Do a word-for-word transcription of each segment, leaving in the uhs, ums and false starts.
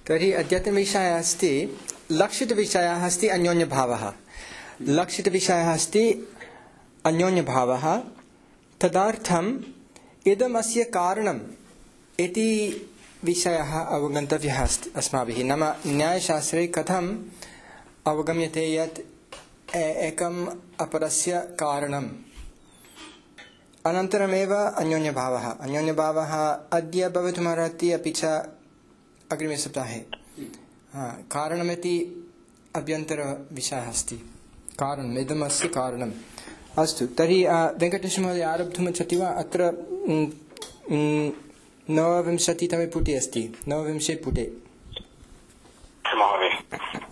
तर्हि अद्यतनविषयः अस्ति लक्षितविषयः अस्ति अन्योन्यभावः। लक्षितविषयः अस्ति अन्योन्यभावः। तदर्थम् इदमस्य कारणम् इति विषयः अवगन्तव्यः अस्ति अस्माभिः। नाम न्यायशास्त्रे कथम् अवगम्यते यत् एकम् अपरस्य कारणम्। अनन्तरमेव अन्योन्यभावः। अन्योन्यभावः अद्य भवितुमर्हति, अपि च अग्रिमे सप्ताहे। कारणमिति अभ्यन्तरविषयः अस्ति। कारणम् इदमस्य कारणम्। अस्तु, तर्हि वेङ्कटेशमहोदय आरब्धुमिच्छति वा? अत्र नवविंशतितमे पुटे अस्ति। नवविंशे पुटे महोदय,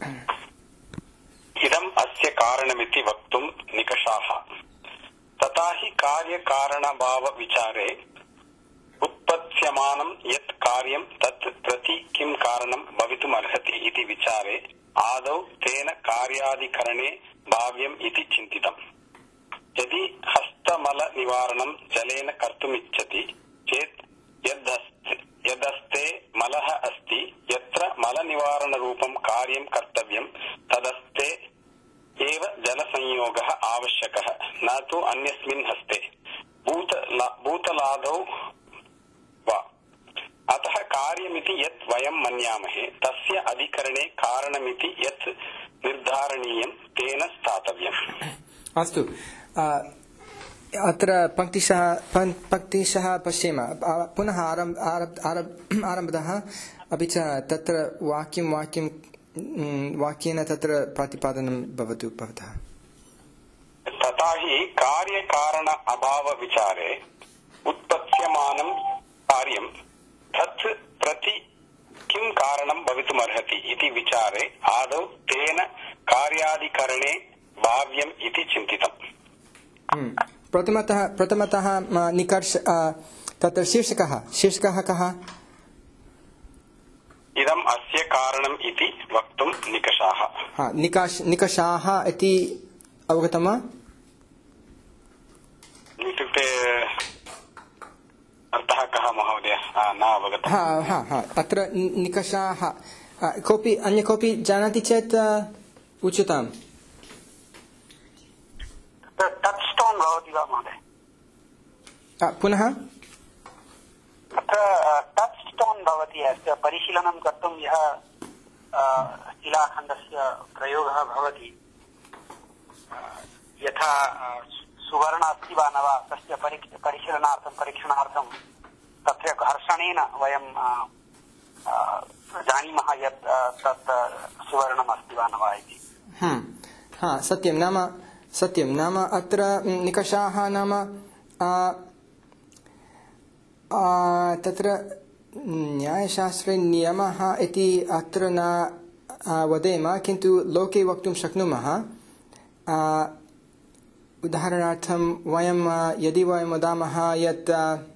इदम् अस्य कारणमिति वक्तुं निकषाः। तथा हि कार्यकारणभावविचारे उत्पत्स्यमानं यत् कार्यं तत् प्रति किं कारणं भवितुमर्हति इति विचारे आदौ तेन कार्यादिकरणे भाव्यम् इति चिन्तितम्। यदि हस्तमलनिवारणं जलेन कर्तुमिच्छति चेत् यदस्ते मलः अस्ति, यत्र मलनिवारणरूपं कार्यं कर्तव्यं तदस्ते एव जलसंयोगः आवश्यकः, न तु अन्यस्मिन् हस्ते भूतला भूतलादौ वा। अतः कार्यमिति यत् वयं मन्यामहे तस्य अधिकरणे कारणमिति यत् निर्धारणीयं तेन स्थातव्यम्। अस्तु, अत्र पङ्क्तिशः पङ्क्तिशः पश्येम। पुनः आरम्भ आरब् आरम्भतः, अपि च तत्र वाक्यं वाक्यं वाक्येन तत्र प्रतिपादनं भवतु भवतः। तथा हि कार्यकारण अभावविचारे उत्पत्स्यमानं कार्यं तत् प्रति किं कारणं भवितुमर्हति इति विचारे आदौ तेन कार्यादिकरणे भाव्यम् इति चिन्तितम्। प्रथमतः प्रथमतः निकर्ष तत्र शीर्षकः शीर्षकः कः? इदम् अस्य कारणम् इति वक्तुं निकषाः। हा, निकष निकषाः इति अवगतं वा? इत्युक्ते अर्थः कः महोदय? न अवगतम्। हा हा हा अत्र निकषाः कोऽपि अन्य कोऽपि जानाति चेत् उच्यताम्। टच् स्टोन् भवति वा महोदय? पुनः अत्र टच् स्टोन् भवति, अस्य परिशीलनं कर्तुं यः शिलाखण्डस्य प्रयोगः भवति, यथा सुवर्ण अस्ति वा न वा तस्य परिशीलनार्थं परीक्षणार्थं तत्र घर्षणेन वयं जानीमः यत् तत् सुवर्णम् अस्ति वा न वा इति। हा, सत्यं। नाम सत्यं नाम अत्र निकषाः नाम तत्र न्यायशास्त्रे नियमः इति अत्र न वदेम, किन्तु लोके वक्तुं शक्नुमः। उदाहरणार्थं वयं यदि वयं वदामः यत्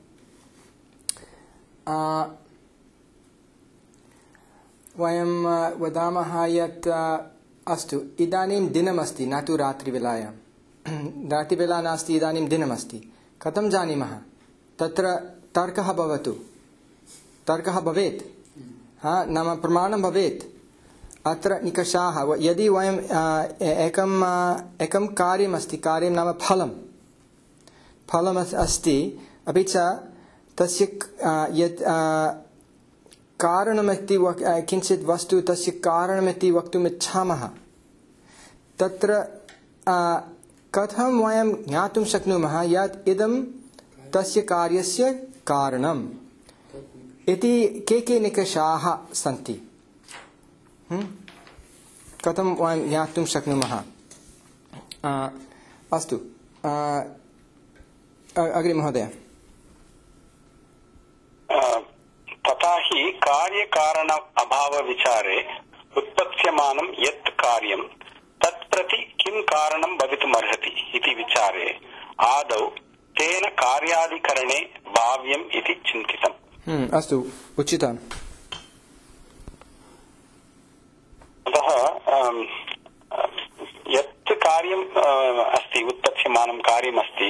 वयं वदामः यत् अस्तु, इदानीं दिनमस्ति, न तु रात्रिवेलायां। रात्रिवेला नास्ति, इदानीं दिनमस्ति। कथं जानीमः? तत्र तर्कः भवतु, तर्कः भवेत्, हा, नाम प्रमाणं भवेत्। अत्र निकषाः, यदि वयं एकम् एकं कार्यमस्ति, कार्यं नाम फलं फलम् अस्ति, अपि च तस्य यत् कारणमिति किञ्चित् वस्तु तस्य कारणमिति वक्तुम् इच्छामः, तत्र कथं वयं ज्ञातुं शक्नुमः यत् इदं तस्य कार्यस्य कारणम् इति के के निकषाः सन्ति? कथं वयं ज्ञातुं शक्नुमः? अस्तु, अग्रे महोदय। तथा हि कार्यकारण अभावविचारे उत्पत्स्यमानं यत् कार्यं तत्प्रति किं कारणं भवितुमर्हति इति विचारे आदौ तेन कार्यादिकरणे भाव्यम् इति चिन्तितम्। अस्तु, उचितम्। अतः यत् कार्यम् अस्ति, उत्पत्स्यमानं कार्यमस्ति,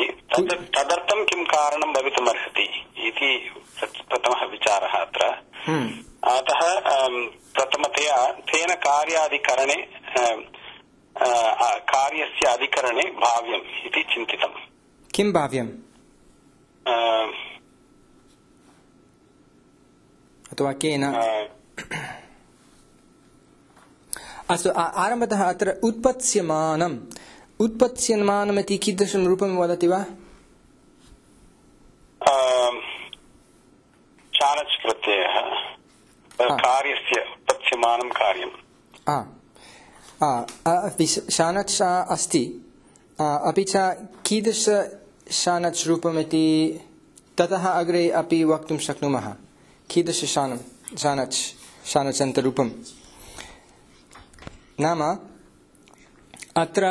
तदर्थं किं कारणं भवितुमर्हति इति प्रथमः विचारः अत्र। अतः प्रथमतया तेन कार्याधिकरणे कार्यस्य अधिकरणे भाव्यम् इति चिन्तितम्। किं भाव्यम् अथवा केन? अस्तु, आरम्भतः अत्र उत्पत्स्यमानम् उत्पत्स्यमानमिति कीदृशं रूपं वदति वा? शानच् प्रत्ययः कार्यस्य उत्पत्स्यमानं कार्यम्। शानच् अस्ति, अपि च कीदृश शानच् रूपमिति ततः अग्रे अपि वक्तुं शक्नुमः। कीदृश शानं शानच् शानचन्तरूपं नाम अत्र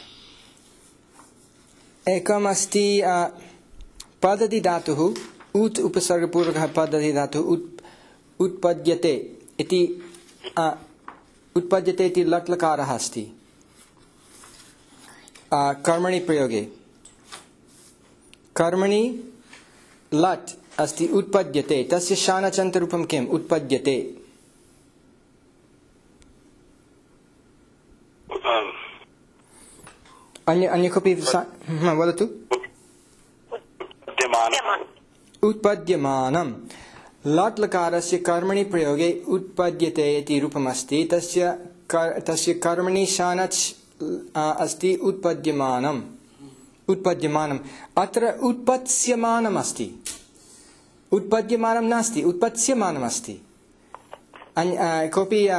एकमस्ति पदति धातुः, उत् उपसर्गपूर्वकः पदति धातुः उत् उत्पद्यते इति उत्पद्यते इति लट् लकारः अस्ति कर्मणि प्रयोगे। कर्मणि लट् अस्ति उत्पद्यते, तस्य शानचन्तरूपं किम्? उत्पद्यते। अन्य अन्य कोऽपि वदतु। उत्पद्यमानं लट् लकारस्य कर्मणि प्रयोगे उत्पद्यते इति रूपमस्ति, तस्य तस्य कर्मणि शानच् अस्ति उत्पद्यमानम् उत्पद्यमानम् अत्र उत्पत्स्यमानम् अस्ति, उत्पद्यमानं नास्ति, उत्पत्स्यमानम् अस्ति। कोऽपि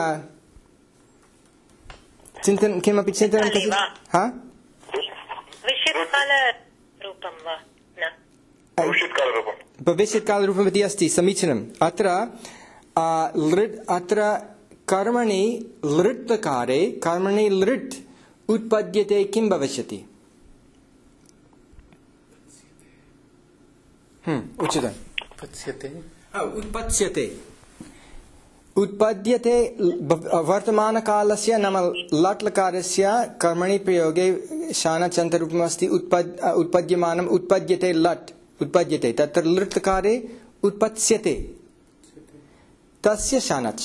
चिन्तन किमपि चिन्तनं हा भविष्यत्कालरूपम् इति अस्ति, समीचीनम्। अत्र लृट् अत्र कर्मणि लृट् लकारे कर्मणि लृट् उत्पद्यते किं भविष्यति? उच्यताम्। उत्पत्स्यते उत्पद्यते वर्तमानकालस्य नाम लट् लकारस्य कर्मणि प्रयोगे शानचन्तरूपमस्ति उत्पद्यमानम् उत्पद्यते लट् उत्पद्यते, तत्र लृट् लकारे उत्पत्स्यते तस्य शानच्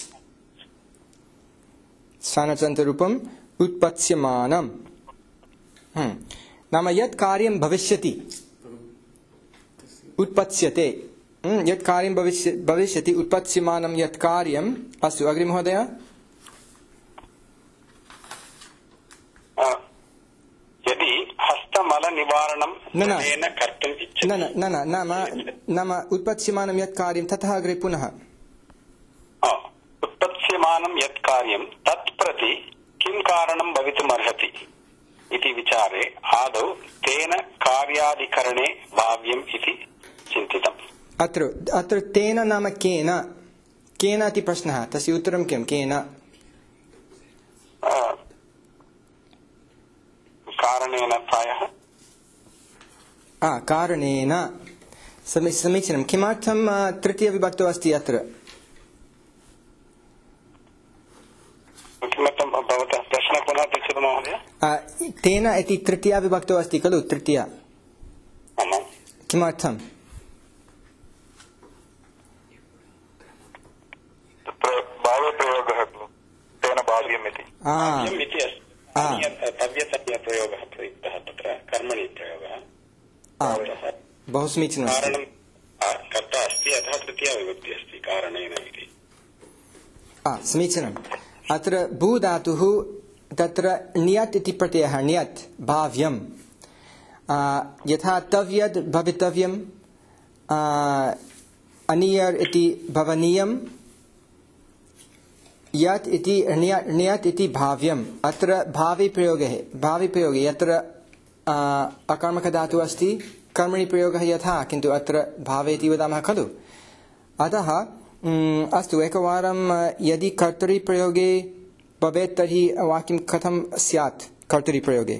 शानचन्तरूपम् उत्पत्स्यमानम् नाम यत् कार्यं भविष्यति उत्पत्स्यते, यत् कार्यं भविष्यति उत्पत्स्यमानं यत् कार्यम्। अस्तु, अग्रे महोदय। यदि हस्तमलनिवारणं जलेन कर्तुम् इच्छति, न न न नाम नाम उत्पत्स्यमानं यत् कार्यं ततः अग्रे पुनः उत्पत्स्यमानं यत् कार्यं तत् प्रति किं कारणं भवितुमर्हति इति विचारे आदौ तेन कार्याधिकरणे भाव्यम् इति चिन्तितम्। अत्र अत्र तेन नाम केन केन इति प्रश्नः, तस्य उत्तरं किं? केन? कारणेन प्रायः। कारणेन, समीचीनं। किमर्थं तृतीयविभक्तौ अस्ति अत्र? किमर्थं भवतः प्रश्नः पुनः पृच्छतु महोदय। तेन इति तृतीया विभक्तौ अस्ति खलु? तृतीया किमर्थम्? भावप्रयोगः तेन भाव्यम् इति तव्यतन्यप्रयोगः प्रयुक्तः तत्र कर्मणि प्रयोगः। बहु समीचीनं। कारणं कर्ता अस्ति, अतः तृतीया विभक्ति अस्ति कारणेन इति। समीचीनम्। अत्र भू धातुः तत्र ण्यत् इति प्रत्ययः, ण्यत् भाव्यम्। यथा तव्यद् भवितव्यम्, अनियर् इति भवनीयम्, यत् इति ण्यत् इति भाव्यम्। अत्र भावी प्रयोगः भावी प्रयोगे यत्र अकर्मकधातुः अस्ति कर्मणि प्रयोगः यथा, किन्तु अत्र भावे इति वदामः खलु। अतः अस्तु, एकवारं यदि कर्तरिप्रयोगे भवेत् तर्हि वाक्यं कथं स्यात्? कर्तरिप्रयोगे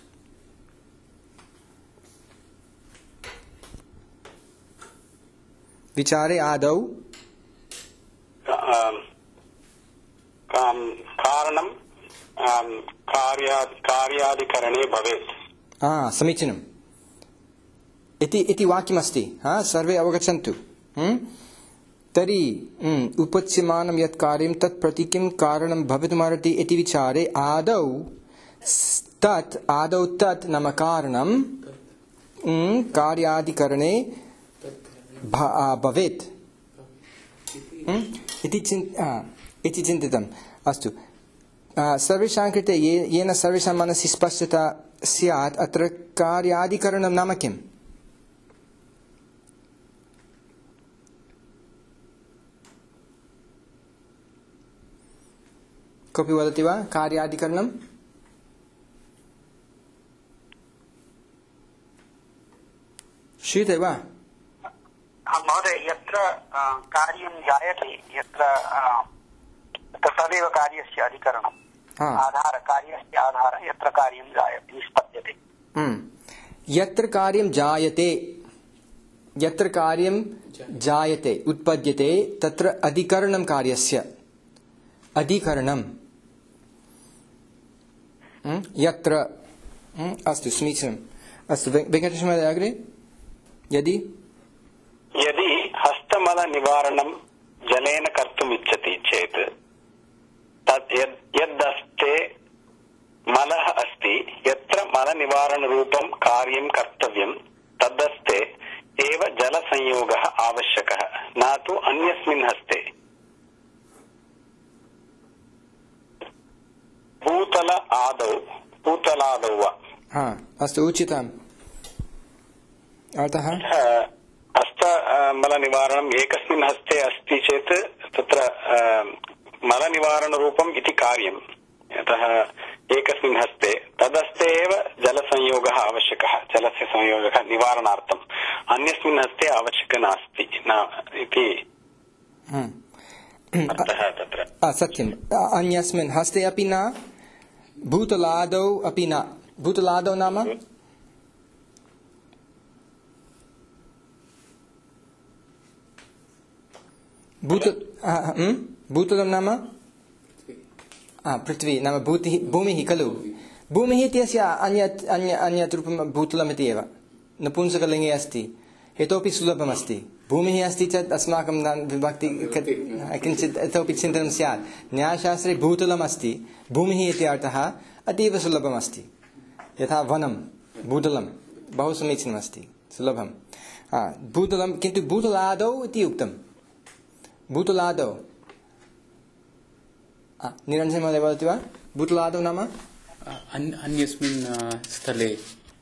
विचारे आदौ कारणं कार्याधिकरणे भवेत्। समीचीनम् इति इति वाक्यमस्ति। सर्वे अवगच्छन्तु। तर्हि उपत्स्यमानं यत् कार्यं तत् प्रति किं कारणं भवितुमर्हति इति विचारे आदौ तत् आदौ तत् नाम कारणं कार्यादिकरणे भवेत् इति चिन्तितम्। अस्तु, सर्वेषां कृते येन सर्वेषां मनसि स्पष्टता स्यात् अत्र कार्यादिकरणं नाम किम्? कोऽपि वदति वा कार्यादिकरणं? श्रूयते वा? महोदय, यत्र कार्यं जायते यत्र तदेव कार्यस्य अधिकरणम्। आधार कार्यस्य आधार यत्र कार्यं जायते निष्पद्यते। यत्र कार्यं जायते यत्र कार्यं जायते उत्पद्यते तत्र अधिकरणं कार्यस्य अधिकरणं यत्र। अस्तु, समीचीनम्। अस्तु, वेङ्कटेशमहोदय अग्रे। यदि यदि हस्तमल निवारणं जलेन कर्तुम् इच्छति चेत् तत् यदस्ते मलः अस्ति यत्र मलनिवारणरूपं कार्यं कर्तव्यं तदस्ते एव जलसंयोगः आवश्यकः, न तु अन्यस्मिन् हस्ते। भूतल आदौ भूतलादौ वा। हा, अस्तु, उचितम्। अतः हस्तमलनिवारणम् एकस्मिन् हस्ते अस्ति चेत् तत्र मलनिवारणरूपम् इति कार्यं यतः एकस्मिन् हस्ते तदस्ते एव जलसंयोगः आवश्यकः, जलस्य संयोगः निवारणार्थम्। अन्यस्मिन् हस्ते आवश्यकः नास्ति न इति अर्थः तत्र। सत्यम्, अन्यस्मिन् हस्ते अपि न, भूतलादौ अपि न। भूतलादौ नाम भूत भूतलं नाम पृथ्वी नाम भूतिः भूमिः खलु। भूमिः इत्यस्य अन्यत् अन्य अन्यत् रूपं भूतलमिति एव नपुंसकलिङ्गे अस्ति। इतोपि सुलभमस्ति। भूमिः अस्ति चेत् अस्माकं विभक्ति किञ्चित् इतोपि चिन्तनं स्यात्। न्यायशास्त्रे भूतलम् अस्ति, भूमिः इति अर्थः अतीव सुलभमस्ति। यथा वनं भूतलं बहु समीचीनमस्ति, सुलभं। भूतलं, किन्तु भूतलादौ इति उक्तं। भूतलादौ निरञ्जन महोदय वदति वा? भूतलादौ नाम अन्यस्मिन् स्थले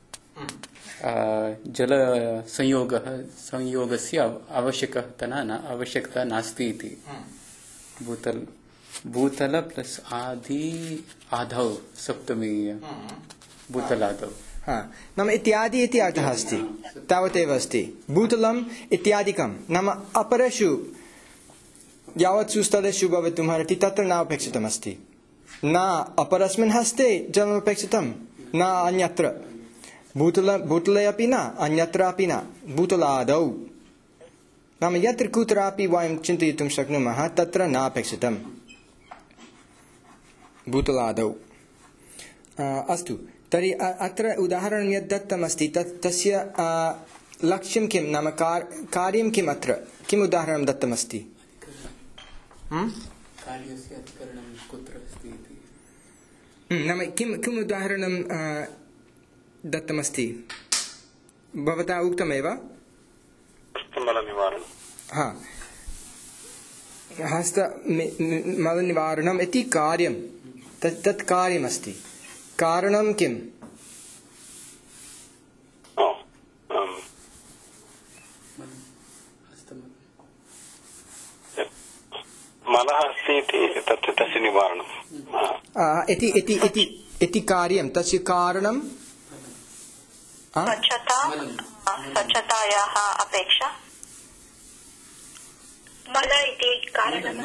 जलसंयोगः संयोगस्य आवश्यकता न आवश्यकता नास्ति इति। भूतल भूतल प्लस आदि आधौ सप्तमी भूतलादौ। नाम इत्यादि इति अर्थः अस्ति, तावदेव अस्ति। भूतलम् इत्यादिकं नाम अपरेषु यावत्सु स्थलेषु भवितुमर्हति तत्र न अपेक्षितमस्ति। न अपरस्मिन् हस्ते जलमपेक्षितं, न अन्यत्र। भूतल भूतले अपि न, अन्यत्र अपि न, भूतलादौ। नाम यत्र कुत्रापि वयं चिन्तयितुं शक्नुमः तत्र न अपेक्षितं, भूतलादौ। अस्तु, तर्हि अत्र उदाहरणं यद् दत्तमस्ति तत् तस्य लक्ष्यं किं, नाम कार्यं किम्? अत्र किम् उदाहरणं दत्तमस्ति? कार्यस्य अधिकरणं कुत्र अस्ति इति। नाम किं किम् उदाहरणं दत्तमस्ति? भवता उक्तमेव। हस्तमलनिवारणं। हा, हस्तमलनिवारणम् इति कार्यं, तत् तत् कार्यमस्ति। कारणं किम्? मलः अस्ति इति तत् तस्य निवारणम् इति इति इति इति कार्यं, तस्य कारणं स्वच्छता स्वच्छतायाः अपेक्षा मल इति कारणं।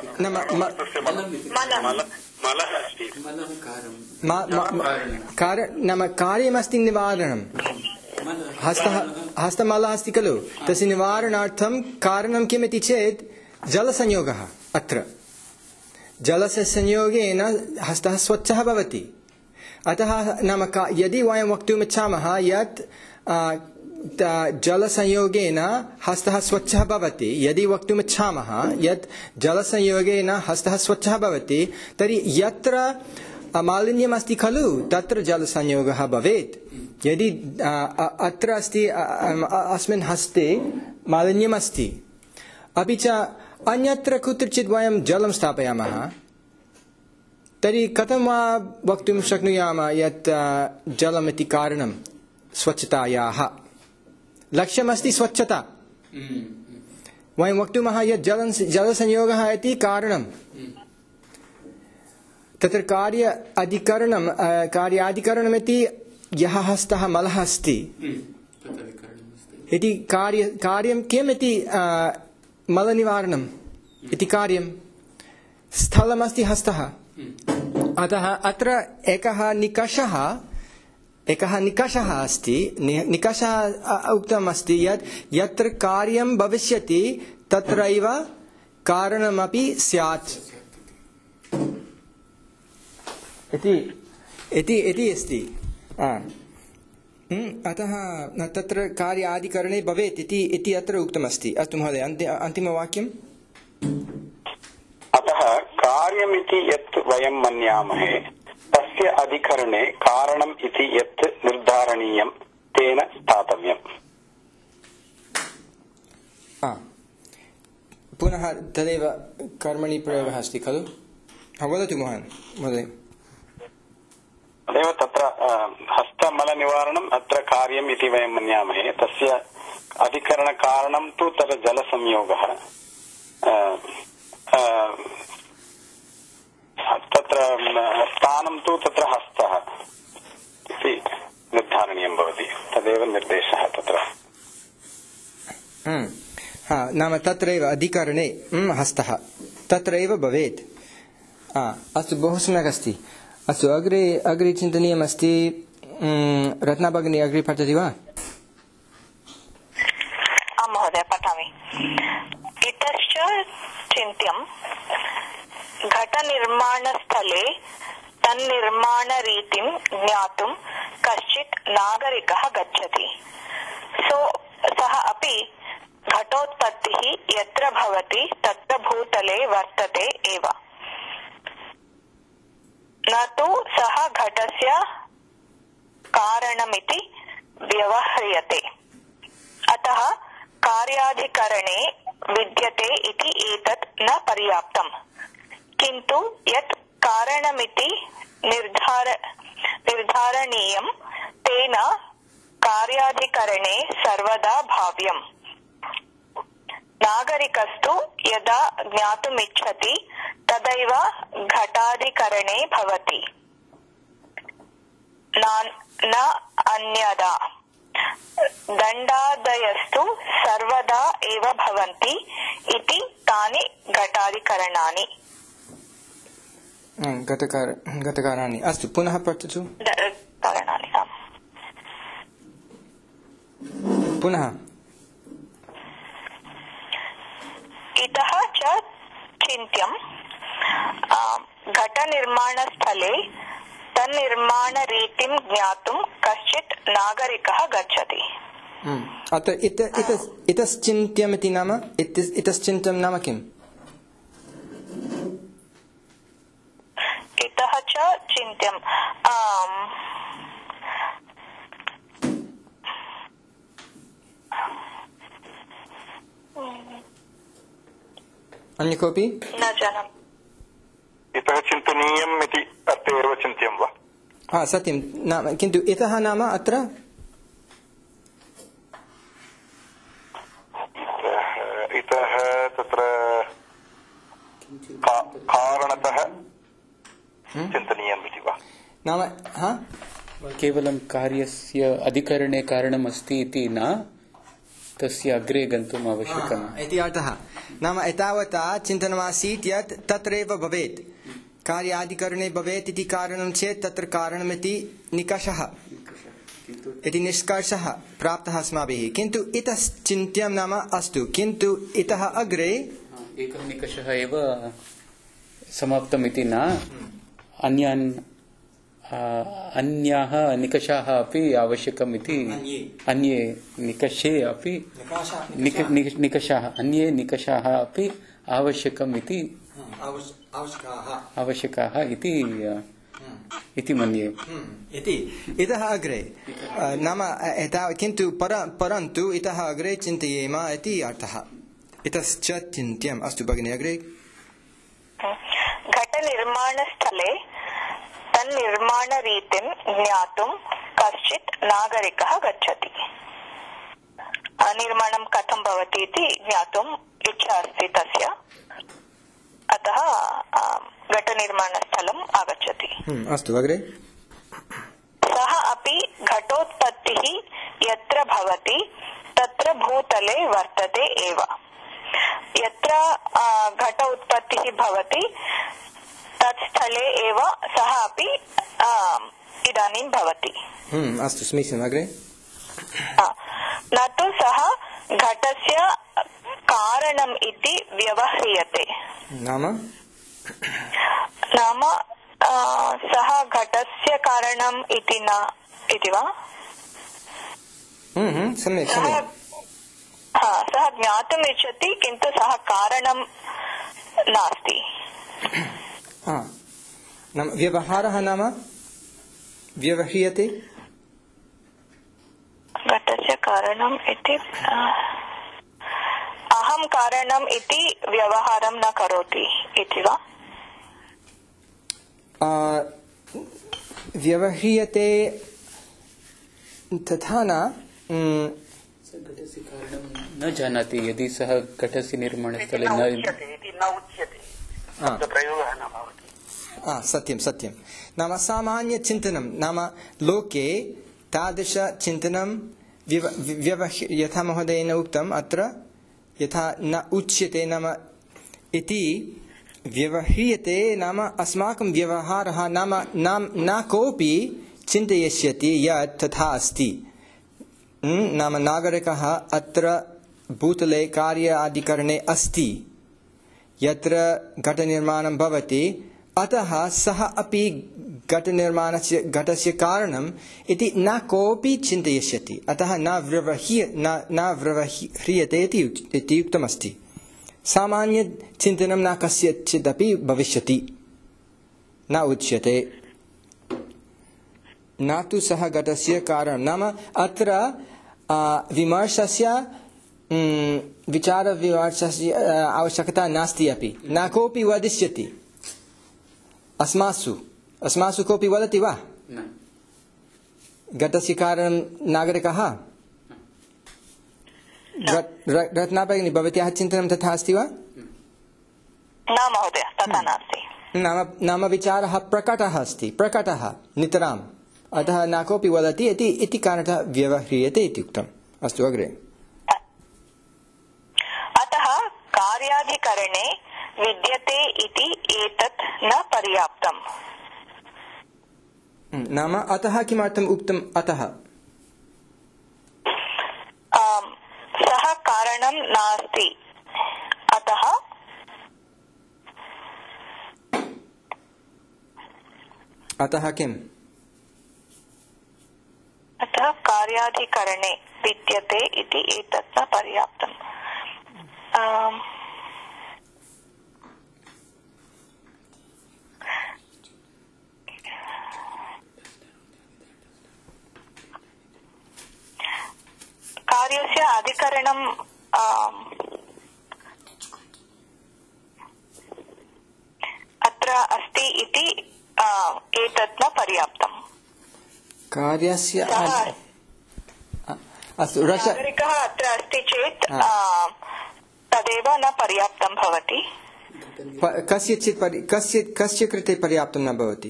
नाम कार्यमस्ति निवारणं। हस्तः हस्तमलः अस्ति खलु, तस्य निवारणार्थं कारणं किम् इति चेत् जलसंयोगः। अत्र जलस्य संयोगेन हस्तः स्वच्छः भवति। अतः नाम यदि वयं वक्तुम् इच्छामः यत् जलसंयोगेन हस्तः स्वच्छः भवति यदि वक्तुम् इच्छामः यत् जलसंयोगेन हस्तः स्वच्छः भवति तर्हि यत्र मालिन्यम् अस्ति खलु तत्र जलसंयोगः भवेत् यदि अत्र अस्ति अस्मिन् हस्ते मालिन्यम् अस्ति अपि च अन्यत्र कुत्रचित् वयं जलं स्थापयामः तर्हि कथं वा वक्तुं शक्नुयामः यत् जलमिति कारणं स्वच्छतायाः लक्ष्यमस्ति स्वच्छता वयं वक्तुमः यत् जलं जलसंयोगः इति कारणं तत्र कार्य अधिकरणं कार्याधिकरणमिति यः हस्तः मलः अस्ति इति कार्य कार्यं किम् इति मलनिवारणम् इति कार्यं स्थलमस्ति हस्तः अतः अत्र एकः निकषः एकः निकषः अस्ति निकषः उक्तम् अस्ति यत् यत्र कार्यं भविष्यति तत्रैव कारणमपि स्यात् इति इति इति अस्ति अतः तत्र कार्यादिकरणे भवेत् इति इति अत्र उक्तमस्ति अस्तु महोदय अन्तिमवाक्यम् अतः कार्यमिति यत् वयं मन्यामहे तस्य अधिकरणे कारणम् इति यत् निर्धारणीयं तेन स्थातव्यम् पुनः तदेव कर्मणि प्रयोगः अस्ति खलु वदतु मोहन महोदय तदेव तत्र हस्तमलनिवारणम् अत्र कार्यम् इति वयं मन्यामहे तस्य अधिकरणकारणं तु तत्र जलसंयोगः तत्र स्थानं तु तत्र हस्तः इति निर्धारणीयं भवति तदेव निर्देशः तत्र हा नाम तत्रैव अधिकरणे हस्तः तत्रैव भवेत् अस्तु बहु सम्यक् अस्ति अस्तु अग्रे अग्रे चिन्तनीयमस्ति रत्ना भगिनी अग्रे पठति वा आं महोदय पठामि इतश्च चिन्त्यं घटनिर्माणस्थले तन्निर्माणरीतिं ज्ञातुं कश्चित् नागरिकः गच्छति सो सः अपि घटोत्पत्तिः यत्र भवति तत्र भूतले वर्तते एव न तु सः घटस्य कारणमिति व्यवह्रियते अतः कार्याधिकरणे विद्यते इति एतत् न पर्याप्तम् किन्तु यत् कारणमिति निर्धार निर्धारणीयं तेन कार्याधिकरणे सर्वदा भाव्यम् नागरिकस्तु यदा ज्ञातुमिच्छति तदैव घटाधिकरणे भवति न अन्यदा दण्डादयस्तु सर्वदा एव भवन्ति इति तानि घटाधिकरणानि घटकाराणि अस्तु पुनः पठतु कारणानि पुनः इतः च चिन्त्यं घटनिर्माणस्थले तन्निर्माणरीतिं ज्ञातुं कश्चित् नागरिकः गच्छति अत्र इत इत इतश्चिन्त्यमिति नाम इतश्चिन्त्यं नाम किम् इतः च चिन्त्यं अन्य कोऽपि न जानामि इतः चिन्तनीयम् इति अर्थे एव चिन्त्यं वा हा सत्यं नाम किन्तु इतः नाम अत्र इतः तत्र कारणतः चिन्तनीयम् इति वा नाम हा केवलं कार्यस्य अधिकरणे कारणम् अस्ति इति न तस्य अग्रे गन्तुम् आवश्यकम् इति अर्थः नाम एतावता चिन्तनमासीत् यत् तत्रैव भवेत् कार्याधिकरणे भवेत् इति कारणं चेत् तत्र कारणमिति निकषः इति निष्कर्षः प्राप्तः अस्माभिः किन्तु इतश्चिन्त्यं नाम अस्तु किन्तु इतः अग्रे एकः निकषः एव समाप्तम् इति न अन्यान् अन्याः निकषाः अपि आवश्यकम् इति अन्ये निकषे अपि निकषाः अन्ये निकषाः अपि आवश्यकम् इति आवश्यकाः इति इति मन्ये इति इतः अग्रे नाम किन्तु परन्तु इतः अग्रे चिन्तयेम इति अर्थः इतश्च चिन्त्यम् अस्तु भगिनी अग्रे घटनिर्माणस्थले तन्निर्माणरीतिं ज्ञातुं कश्चित् नागरिकः गच्छति निर्माणं कथं भवति इति ज्ञातुम् इच्छा अस्ति तस्य अतः घटनिर्माणस्थलम् आगच्छति अस्तु अग्रे सः अपि घटोत्पत्तिः यत्र भवति तत्र भूतले वर्तते एव यत्र घट उत्पत्तिः भवति तत् स्थले एव सः अपि इदानीं भवति अस्तु समीचीनम् अग्रे न तु सः घटस्य कारणम् इति व्यवह्रियते नाम नाम सः घटस्य कारणम् इति न इति वा सम्यक् सम्यक् सः ज्ञातुम् इच्छति किन्तु सः कारणं नास्ति नाम व्यवहारः नाम व्यवह्रियते घटस्य कारणम् इति अहं कारणम् इति व्यवहारं न करोति इति वा व्यवह्रियते तथा न न जानाति यदि सः घटस्य निर्माणस्थले न उच्यते प्रयोगः न भवति सत्यं सत्यं नाम सामान्यचिन्तनं नाम लोके तादृशचिन्तनं यथा महोदयेन उक्तम् अत्र यथा न उच्यते नाम इति व्यवह्रियते नाम अस्माकं व्यवहारः नाम न कोऽपि चिन्तयिष्यति यत् तथा अस्ति नाम नागरिकः अत्र भूतले कार्य आदिकरणे अस्ति यत्र घटनिर्माणं भवति अतः सः अपि घटनिर्माणस्य घटस्य कारणम् इति न कोऽपि चिन्तयिष्यति अतः न व्यवह्रिय न व्यवह्रियते इति उक्तमस्ति सामान्यचिन्तनं न कस्यचिदपि भविष्यति न उच्यते न तु सः घटस्य कारणं नाम अत्र विमर्शस्य विचारविमर्शस्य आवश्यकता नास्ति अपि न कोऽपि वदिष्यति अस्मासु अस्मासु कोऽपि वदति वा घटस्य कारणं नागरिकः रत्ना भगिनी भवत्याः चिन्तनं तथा अस्ति वा न महोदय तथा नास्ति नाम नाम विचारः प्रकटः अस्ति प्रकटः नितराम् अतः न कोऽपि वदति इति इति कारणतः व्यवह्रियते इति उक्तम् अस्तु अग्रे अतः कार्याधिकरणे विद्यते इति एतत् न पर्याप्तम् नाम अतः किमर्थम् उक्तम् अतः सः कारणं नास्ति अतः अतः किम् अतः कार्याधिकरणे विद्यते इति एतत् न पर्याप्तम् कार्यस्य अधिकरणं अत्र अस्ति इति एतत् न पर्याप्तम् कार्यस्य नागरिकः अत्र अस्ति चेत् तदेव न पर्याप्तं भवति कस्यचित् कस्य कस्य कृते पर्याप्तं न भवति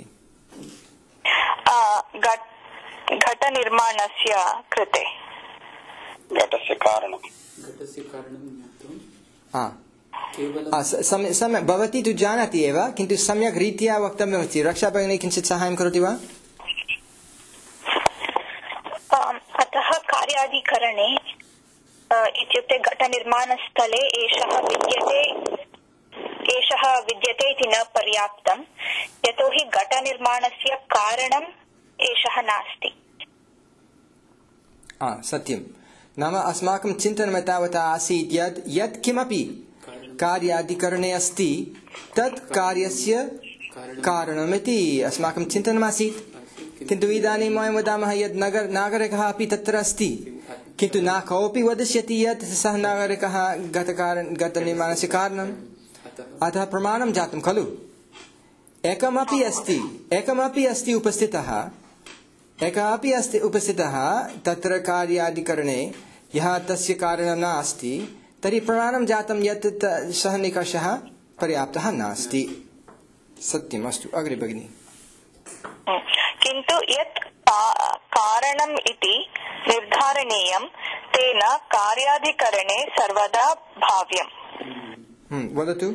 घटनिर्माणस्य कृते घटस्य कारणं घटस्य कारणं सम्यक् भवती तु जानाति एव किन्तु सम्यक् रीत्या वक्तव्यमस्ति रक्षा भगिनी किञ्चित् साहाय्यं करोति वा अतः कार्याधिकरणे इत्युक्ते घटनिर्माणस्थले एषः विद्यते एषः विद्यते इति न पर्याप्तं, यतोहि घटनिर्माणस्य कारणम् एषः नास्ति। सत्यं। नाम अस्माकं चिन्तनं तावता आसीत् यत् यत् किमपि कार्यादिकरणे अस्ति तत् कार्यस्य कारणमिति अस्माकं चिन्तनमासीत्। किन्तु इदानीं वयं वदामः यत् नगर नागरिकः अपि तत्र अस्ति, किन्तु न कोऽपि वदिष्यति यत् सः नागरिकः गतकारण गतनिर्माणस्य कारणम्। अतः प्रमाणं जातं खलु। एकमपि अस्ति एकमपि अस्ति उपस्थितः एकः अपि अस्ति उपस्थितः तत्र कार्यादिकरणे यः तस्य कारणं नास्ति, तर्हि प्रमाणं जातं यत् सः निकषः पर्याप्तः नास्ति। सत्यम्। अस्तु, अग्रे भगिनि। किन्तु यत् कारणम् इति निर्धारणीयं तेन कार्याधिकरणे सर्वदा भाव्यम्। वदतु।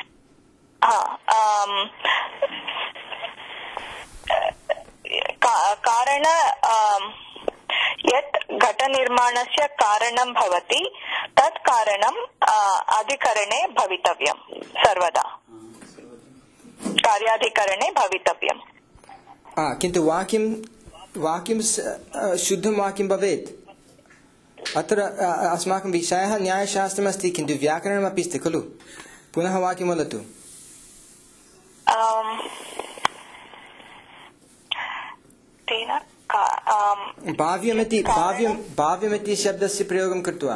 कारण यत् घटनिर्माणस्य कारणं भवति तत् कारणम् अधिकरणे भवितव्यं, सर्वदा कार्याधिकरणे भवितव्यम्। किन्तु वाक्यं वाक्यं शुद्धं वाक्यं भवेत्। अत्र अस्माकं विषयः न्यायशास्त्रमस्ति, किन्तु व्याकरणमपि अस्ति खलु। पुनः वाक्यं वदतु। भाव्यमिति भाव्यं भाव्यमिति शब्दस्य प्रयोगं कृत्वा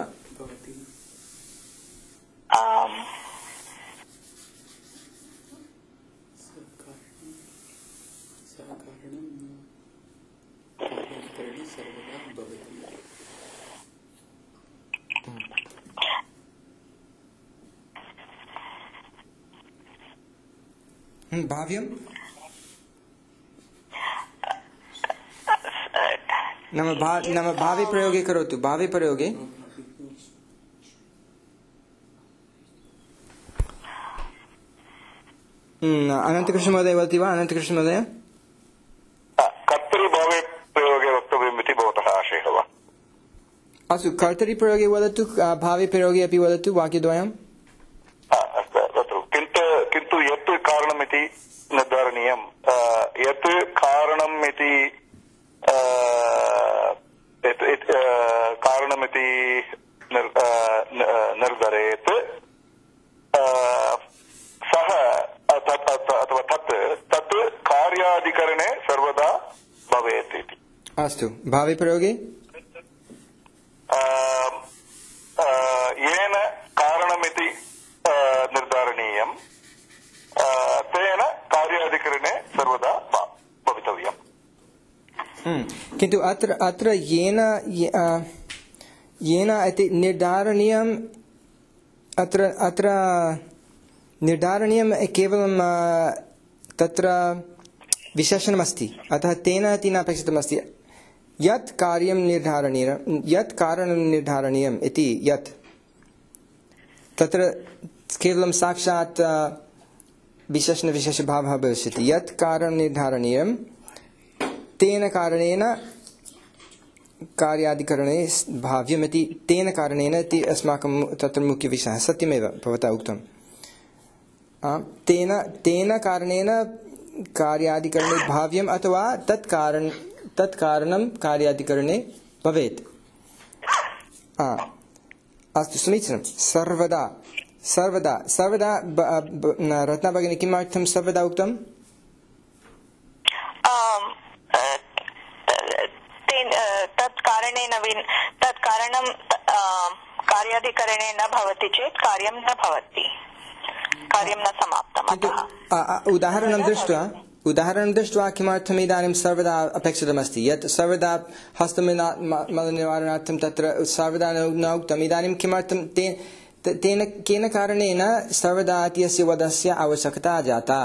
भाव्यं नाम नाम भावे प्रयोगे करोतु। भावे प्रयोगे अनन्तकृष्ण महोदय वदति वा? अनन्तकृष्ण महोदय, कर्तरिभावे प्रयोगे वक्तव्यमिति भवतः आशयः वा? अस्तु, कर्तरि प्रयोगे वदतु, भावे प्रयोगे अपि वदतु, वाक्यद्वयम्। अस्तु, किन्तु किन्तु यत् कारणमिति निर्धारणीयं। यत् कारणम् इति कारणमिति निर्धरेत् सः अथवा तत् तत् कार्याधिकरणे सर्वदा भवेत् इति। अस्तु, भावे प्रयोगे येन कारणमिति निर्धारणीयं तेन कार्याधिकरणे सर्वदा भवितव्यम्। किन्तु अत्र अत्र येन येन इति निर्धारणीयम्, अत्र अत्र निर्धारणीयं केवलं तत्र विशेषणमस्ति, अतः तेन इति न अपेक्षितमस्ति। यत् कार्यं निर्धारणीयं यत् कारणं निर्धारणीयम् इति यत् तत्र केवलं साक्षात् विशेषणविशेषभावः भविष्यति। यत् कारणं निर्धारणीयं तेन कारणेन कार्यादिकरणे भाव्यमिति, तेन कारणेन इति अस्माकं तत्र मुख्यविषयः। सत्यमेव भवता उक्तं। तेन तेन कारणेन कार्यादिकरणे भाव्यम् अथवा तत् कारण तत् कारणं कार्यादिकरणे भवेत्। अस्तु, समीचीनं। सर्वदा सर्वदा सर्वदा रत्ना भगिनी, किमर्थं सर्वदा उक्तम्? तत् कारणेन तत् कारणं कार्याधिकरणे न भवति चेत् कार्यं न भवति, कार्यं न समाप्तम्। उदाहरणं दृष्ट्वा उदाहरणं दृष्ट्वा किमर्थम् इदानीं सर्वदा अपेक्षितमस्ति? यत् सर्वदा हस्तमलनिवारणार्थं तत्र सर्वदा न उक्तम्। इदानीं किमर्थं तेन केन कारणेन सर्वदा इत्यस्य वदस्य आवश्यकता जाता?